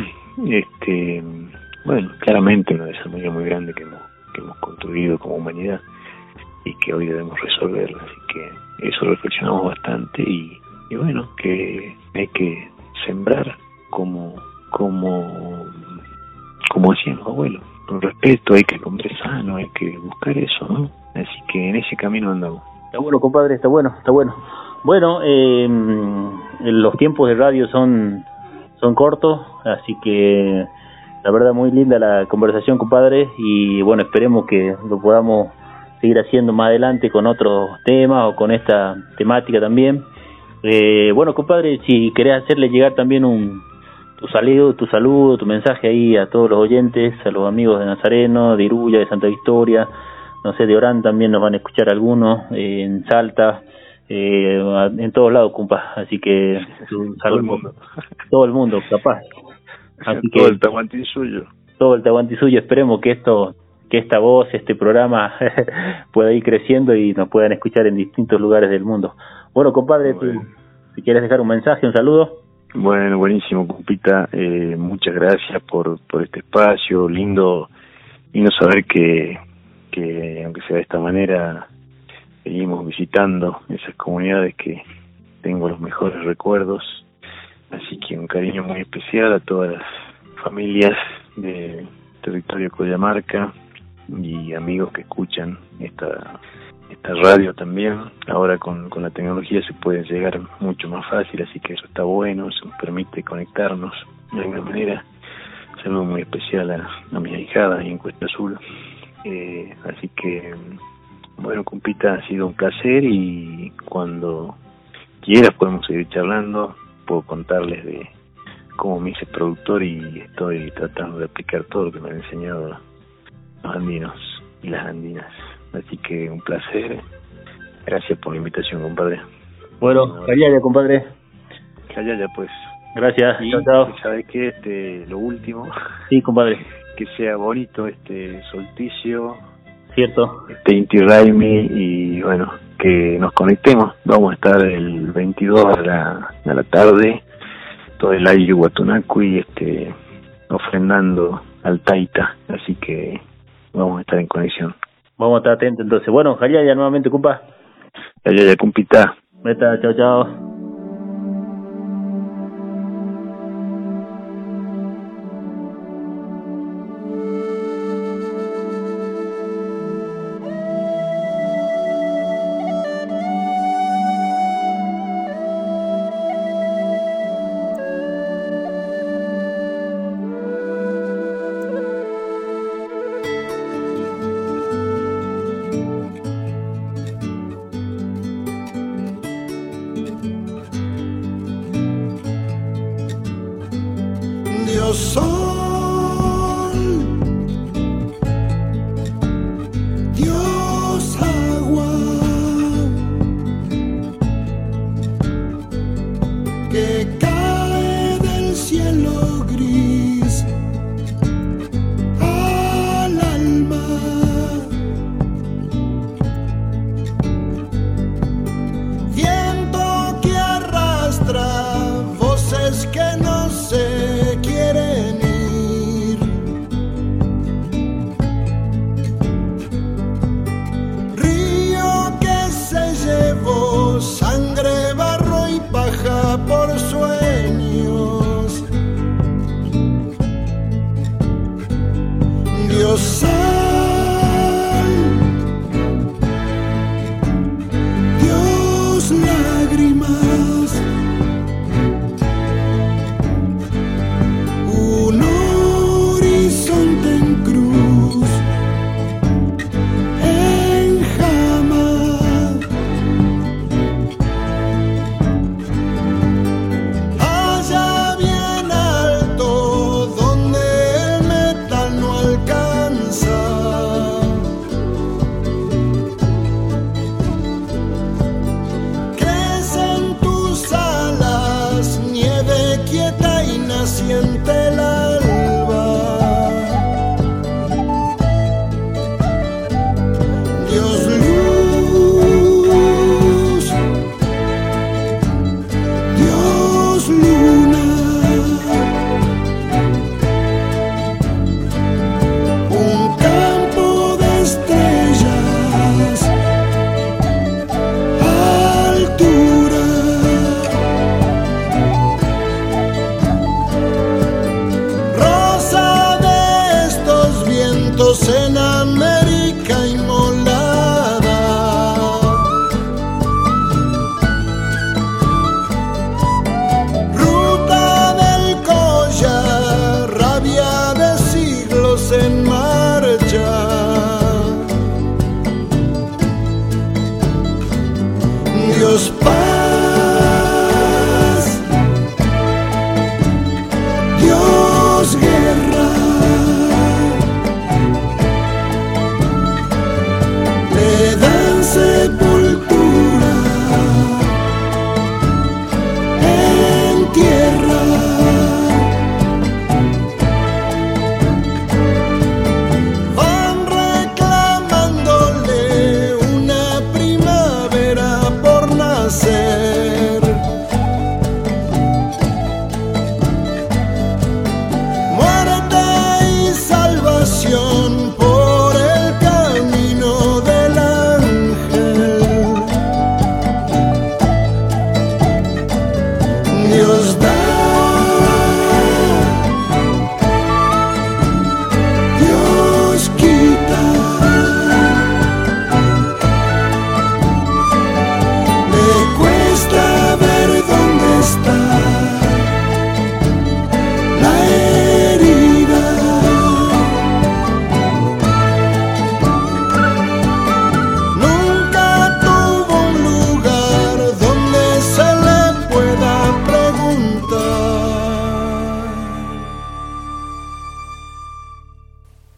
bueno, claramente una desarmonía muy grande que hemos construido como humanidad y que hoy debemos resolverla, así que eso reflexionamos bastante, y bueno, que hay que sembrar como hacían los abuelos, con respeto, hay que comer sano, hay que buscar eso, ¿no? Así que en ese camino andamos. Está bueno, compadre, está bueno. Bueno, los tiempos de radio son cortos, así que la verdad muy linda la conversación, compadre, y bueno, esperemos que lo podamos seguir haciendo más adelante con otros temas o con esta temática también. Bueno, compadre, si querés hacerle llegar también tu saludo, tu mensaje ahí a todos los oyentes, a los amigos de Nazareno, de Iruya, de Santa Victoria, no sé, de Orán también nos van a escuchar algunos, en Salta, en todos lados, compa, así que todo el mundo, capaz. Así todo el Tahuantinsuyo. Todo el Tahuantinsuyo, esperemos que esta voz, este programa pueda ir creciendo y nos puedan escuchar en distintos lugares del mundo. Bueno, compadre, si quieres dejar un mensaje, un saludo. Bueno, buenísimo, compita, muchas gracias por este espacio, lindo saber que aunque sea de esta manera, seguimos visitando esas comunidades que tengo los mejores recuerdos, así que un cariño muy especial a todas las familias de territorio Coyamarca y amigos que escuchan esta radio también. Ahora con la tecnología se puede llegar mucho más fácil, así que eso está bueno, eso nos permite conectarnos de alguna manera. saludo muy especial a mi ahijada ahí en Cuesta Azul. Así que, bueno, compita, ha sido un placer y cuando quieras podemos seguir charlando. Puedo contarles de cómo me hice productor y estoy tratando de aplicar todo lo que me han enseñado los andinos y las andinas. Así que un placer. Gracias por la invitación, compadre. Bueno, Callaya, compadre. Callaya, pues. Gracias. Y, chao, chao. ¿sabes qué? Lo último. Sí, compadre. Que sea bonito este solsticio. Cierto. Inti Raymi y bueno, que nos conectemos. Vamos a estar el 22 a la tarde, todo el aire Guatunacu y ofrendando al Taita. Así que vamos a estar en conexión. Vamos a estar atentos entonces. Bueno, Callaya nuevamente, compa. Callaya, compita. Meta, chao, chao.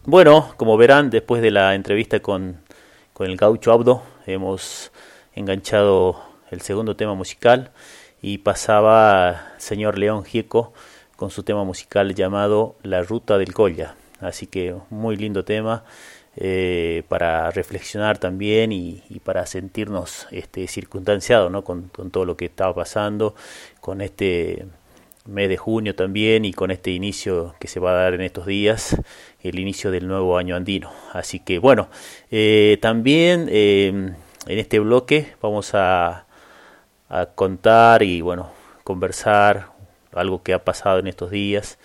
Bueno, como verán, después de la entrevista con el Gaucho Abdo, hemos enganchado el segundo tema musical y pasaba el señor León Gieco con su tema musical llamado La Ruta del Colla. Así que muy lindo tema para reflexionar también y para sentirnos circunstanciados, ¿no? con todo lo que estaba pasando, con este mes de junio también y con este inicio que se va a dar en estos días, el inicio del nuevo año andino. Así que bueno, también en este bloque vamos a contar y bueno, conversar algo que ha pasado en estos días.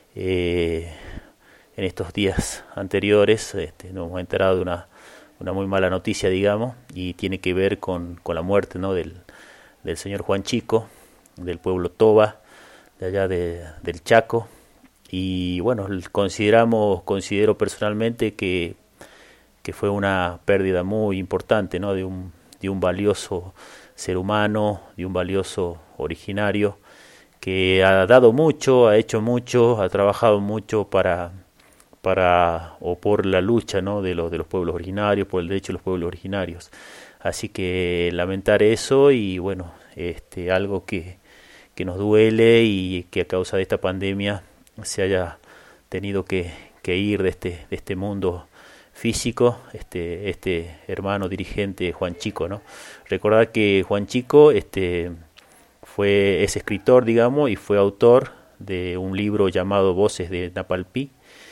En estos días anteriores nos hemos enterado de una muy mala noticia, digamos, y tiene que ver con la muerte, ¿no? del señor Juan Chico, del pueblo Toba, de allá del Chaco. Y bueno, considero personalmente que fue una pérdida muy importante, ¿no? de un valioso ser humano, de un valioso originario que ha dado mucho, ha hecho mucho, ha trabajado mucho por la lucha, ¿no? de los pueblos originarios, por el derecho de los pueblos originarios. Así que lamentar eso y bueno, algo que nos duele y que a causa de esta pandemia se haya tenido que ir de este mundo físico, este hermano dirigente Juan Chico, ¿no? Recordar que Juan Chico es escritor, digamos, y fue autor de un libro llamado Voces de Napalpí,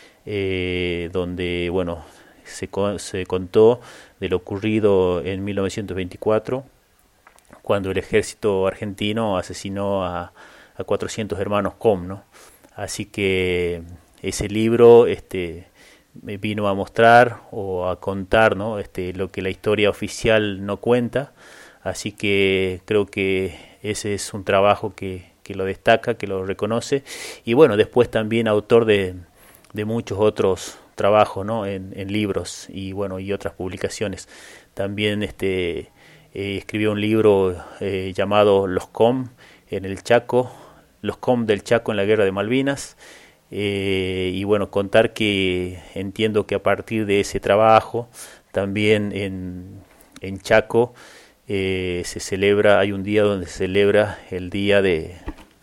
donde bueno, se contó de lo ocurrido en 1924, cuando el ejército argentino asesinó a 400 hermanos Com, ¿no? Así que ese libro me vino a mostrar o a contar, ¿no? Lo que la historia oficial no cuenta. Así que creo que ese es un trabajo que lo destaca, que lo reconoce. Y bueno, después también autor de muchos otros trabajos, ¿no? en libros y bueno, y otras publicaciones. También escribió un libro llamado Los Com en el Chaco, Los Com del Chaco en la Guerra de Malvinas. Y bueno, contar que entiendo que a partir de ese trabajo también en Chaco hay un día donde se celebra el día de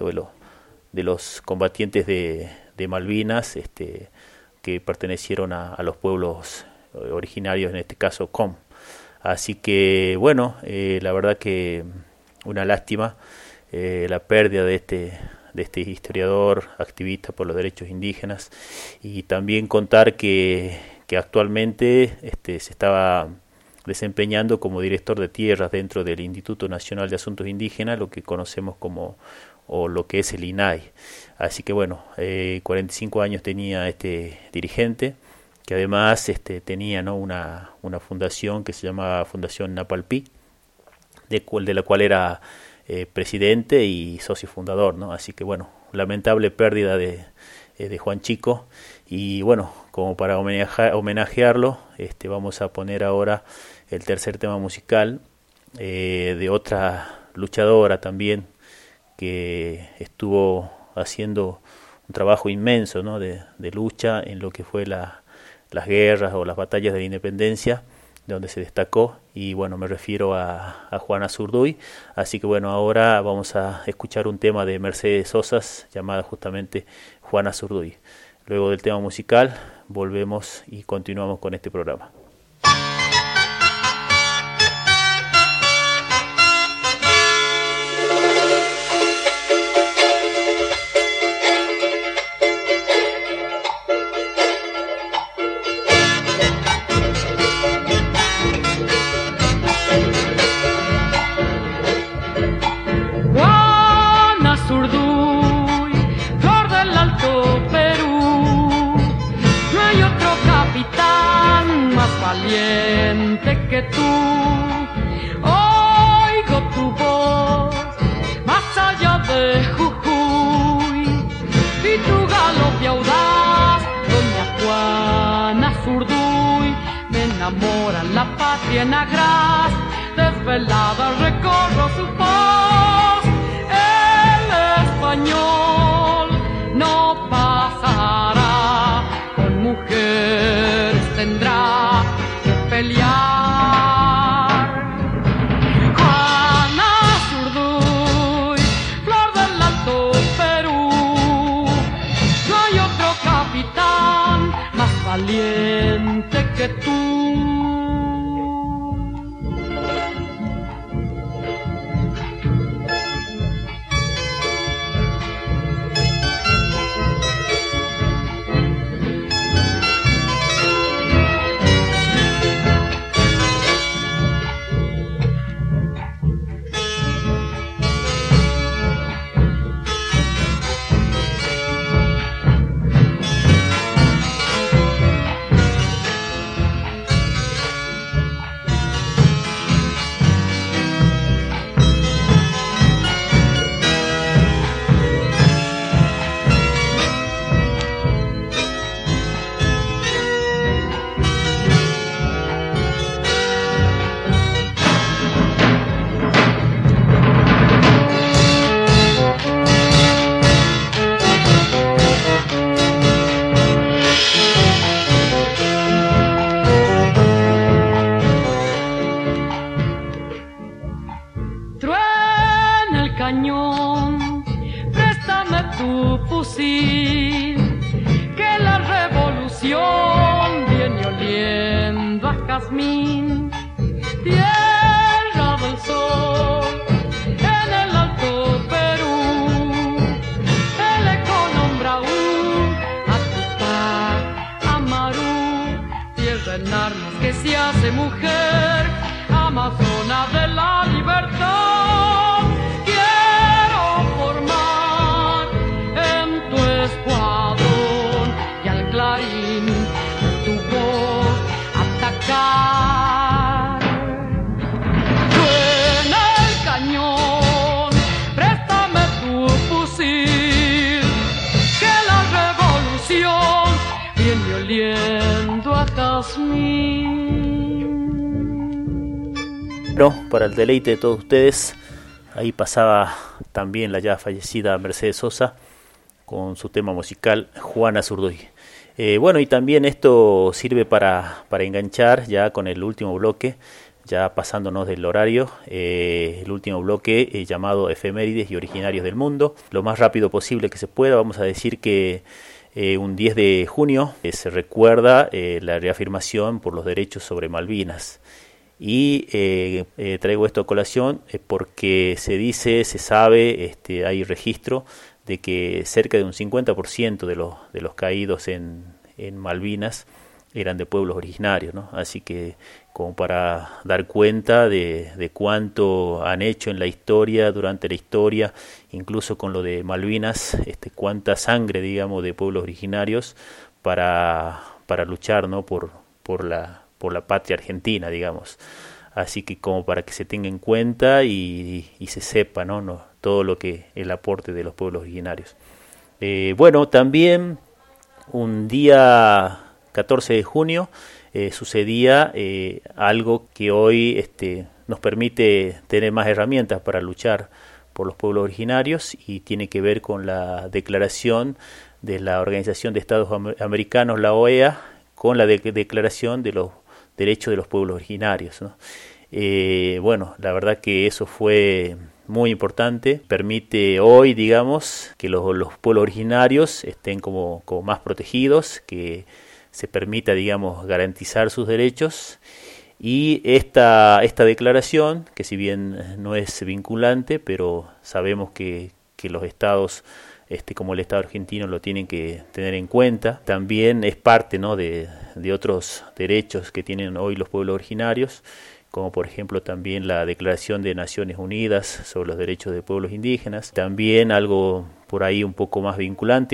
los combatientes de Malvinas, que pertenecieron a los pueblos originarios, en este caso Com. Así que bueno, la verdad que una lástima la pérdida de este historiador, activista por los derechos indígenas, y también contar que actualmente se estaba desempeñando como director de tierras dentro del Instituto Nacional de Asuntos Indígenas, lo que conocemos o lo que es el INAI. Así que bueno, 45 años tenía este dirigente, que además tenía, ¿no? una fundación que se llamaba Fundación Napalpí, de la cual era presidente y socio fundador, ¿no? Así que bueno, lamentable pérdida de Juan Chico. Y bueno, como para homenajearlo, vamos a poner ahora el tercer tema musical de otra luchadora también, que estuvo haciendo un trabajo inmenso, ¿no? de lucha en lo que fue las guerras o las batallas de la independencia, donde se destacó. Y bueno, me refiero a Juana Zurduy. Así que bueno, ahora vamos a escuchar un tema de Mercedes Sosas llamada justamente Juana Zurduy. Luego del tema musical volvemos y continuamos con este programa. Que tú, oigo tu voz más allá de Jujuy y tu galope audaz, doña Juana Zurduy, me enamora la patria en agraz, desvelada recorro su voz, el español no pasará con mujer fusil, que la revolución viene oliendo a jazmín, tierra del sol, en el alto Perú, el eco nombra a Tupac Amaru, tierra en armas que se hace mujer, amazona de la libertad. Quiero formar en tu escuadrón y al clarín de tu voz atacar. Suena el cañón, préstame tu fusil, que la revolución viene oliendo a jazmín. Para el deleite de todos ustedes, ahí pasaba también la ya fallecida Mercedes Sosa con su tema musical Juana Zurduy. Y también esto sirve para enganchar ya con el último bloque, ya pasándonos del horario, el último bloque llamado Efemérides y Originarios del Mundo. Lo más rápido posible que se pueda, vamos a decir que un 10 de junio se recuerda la reafirmación por los derechos sobre Malvinas. Y traigo esto a colación porque se sabe, hay registro de que cerca de un 50% de los caídos en Malvinas eran de pueblos originarios, ¿no? Así que como para dar cuenta de cuánto han hecho en la historia, durante la historia, incluso con lo de Malvinas, cuánta sangre, digamos, de pueblos originarios para luchar, ¿no? por la patria argentina, digamos. Así que como para que se tenga en cuenta y se sepa, ¿no? Todo lo que el aporte de los pueblos originarios. También un día 14 de junio sucedía algo que hoy nos permite tener más herramientas para luchar por los pueblos originarios, y tiene que ver con la declaración de la Organización de Estados Americanos, la OEA, con la declaración de los derechos de los pueblos originarios, ¿no? La verdad que eso fue muy importante. Permite hoy, digamos, que los pueblos originarios estén como más protegidos, que se permita, digamos, garantizar sus derechos. Y esta declaración, que si bien no es vinculante, pero sabemos que los estados como el Estado argentino lo tienen que tener en cuenta, también es parte, ¿no? de otros derechos que tienen hoy los pueblos originarios, como por ejemplo también la Declaración de Naciones Unidas sobre los Derechos de Pueblos Indígenas, también algo por ahí un poco más vinculante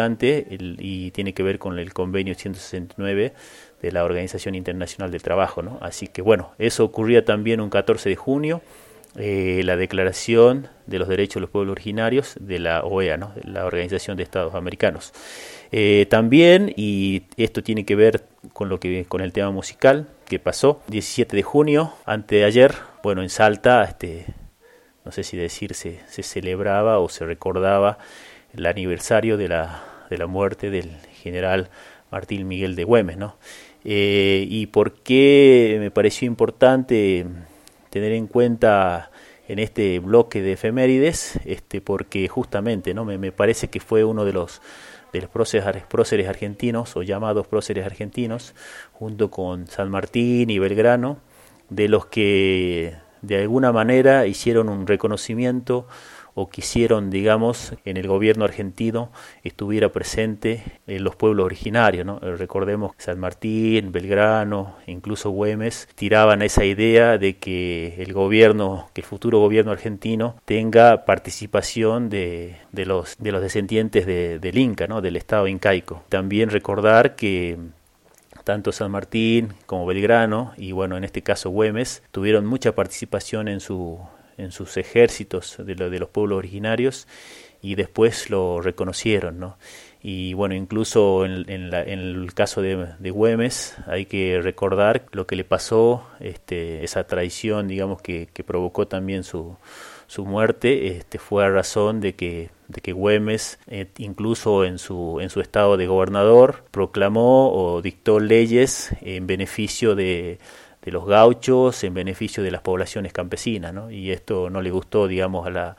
y tiene que ver con el Convenio 169 de la Organización Internacional del Trabajo, ¿no? Así que eso ocurría también un 14 de junio, la Declaración de los Derechos de los Pueblos Originarios de la OEA, ¿no? De la Organización de Estados Americanos. También, y esto tiene que ver con el tema musical que pasó, 17 de junio, antes de ayer, en Salta, no sé si decir se celebraba o se recordaba el aniversario de la muerte del general Martín Miguel de Güemes, ¿no? Y por qué me pareció importante tener en cuenta en este bloque de efemérides, porque justamente, ¿no? Me parece que fue uno de los próceres argentinos, o llamados próceres argentinos, junto con San Martín y Belgrano, de los que de alguna manera hicieron un reconocimiento, o quisieron, digamos, en el gobierno argentino estuviera presente en los pueblos originarios, ¿no? Recordemos que San Martín, Belgrano, incluso Güemes, tiraban esa idea de que el futuro gobierno argentino tenga participación de los descendientes del Inca, ¿no? Del Estado incaico. También recordar que tanto San Martín como Belgrano, y en este caso Güemes, tuvieron mucha participación en sus ejércitos de los pueblos originarios, y después lo reconocieron, ¿no? Y incluso en el caso de Güemes hay que recordar lo que le pasó, esa traición, digamos, que provocó también su muerte, fue a razón de que Güemes, incluso en su estado de gobernador, proclamó o dictó leyes en beneficio de los gauchos, en beneficio de las poblaciones campesinas, ¿no? Y esto no le gustó, digamos, a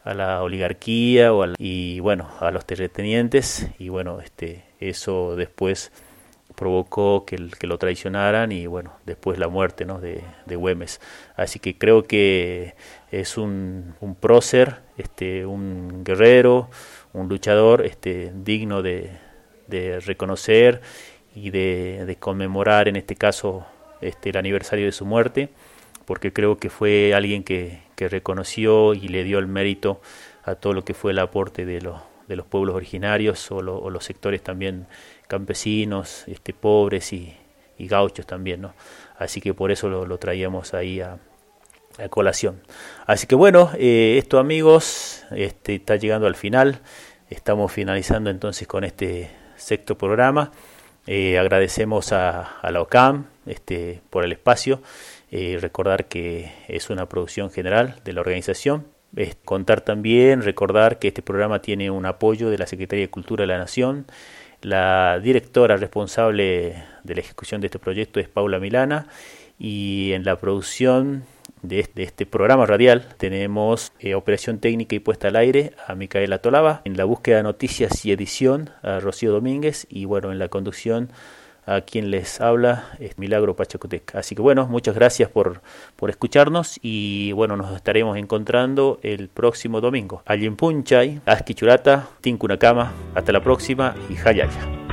la oligarquía y bueno, a los terratenientes, y bueno, eso después provocó que lo traicionaran y bueno, después la muerte, ¿no?, de Güemes. Así que creo que es un prócer, un guerrero, un luchador digno de reconocer y de conmemorar, en este caso el aniversario de su muerte, porque creo que fue alguien que reconoció y le dio el mérito a todo lo que fue el aporte de los pueblos originarios o los sectores también campesinos, pobres y gauchos también, ¿no? Así que por eso lo traíamos ahí a colación. Así que bueno, esto, amigos, está llegando al final. Estamos finalizando entonces con este sexto programa. Agradecemos a la OCAM por el espacio. Recordar que es una producción general de la organización. Recordar que este programa tiene un apoyo de la Secretaría de Cultura de la Nación. La directora responsable de la ejecución de este proyecto es Paula Milana, y en la producción de este programa radial tenemos operación técnica y puesta al aire a Micaela Tolaba, en la búsqueda de noticias y edición a Rocío Domínguez, y bueno, en la conducción a quien les habla es Milagro Pachacutec. Así que bueno, muchas gracias por escucharnos, y bueno, nos estaremos encontrando el próximo domingo. Allimpunchay, Asqui Churata, Tinkunakama, hasta la próxima y Hayaya.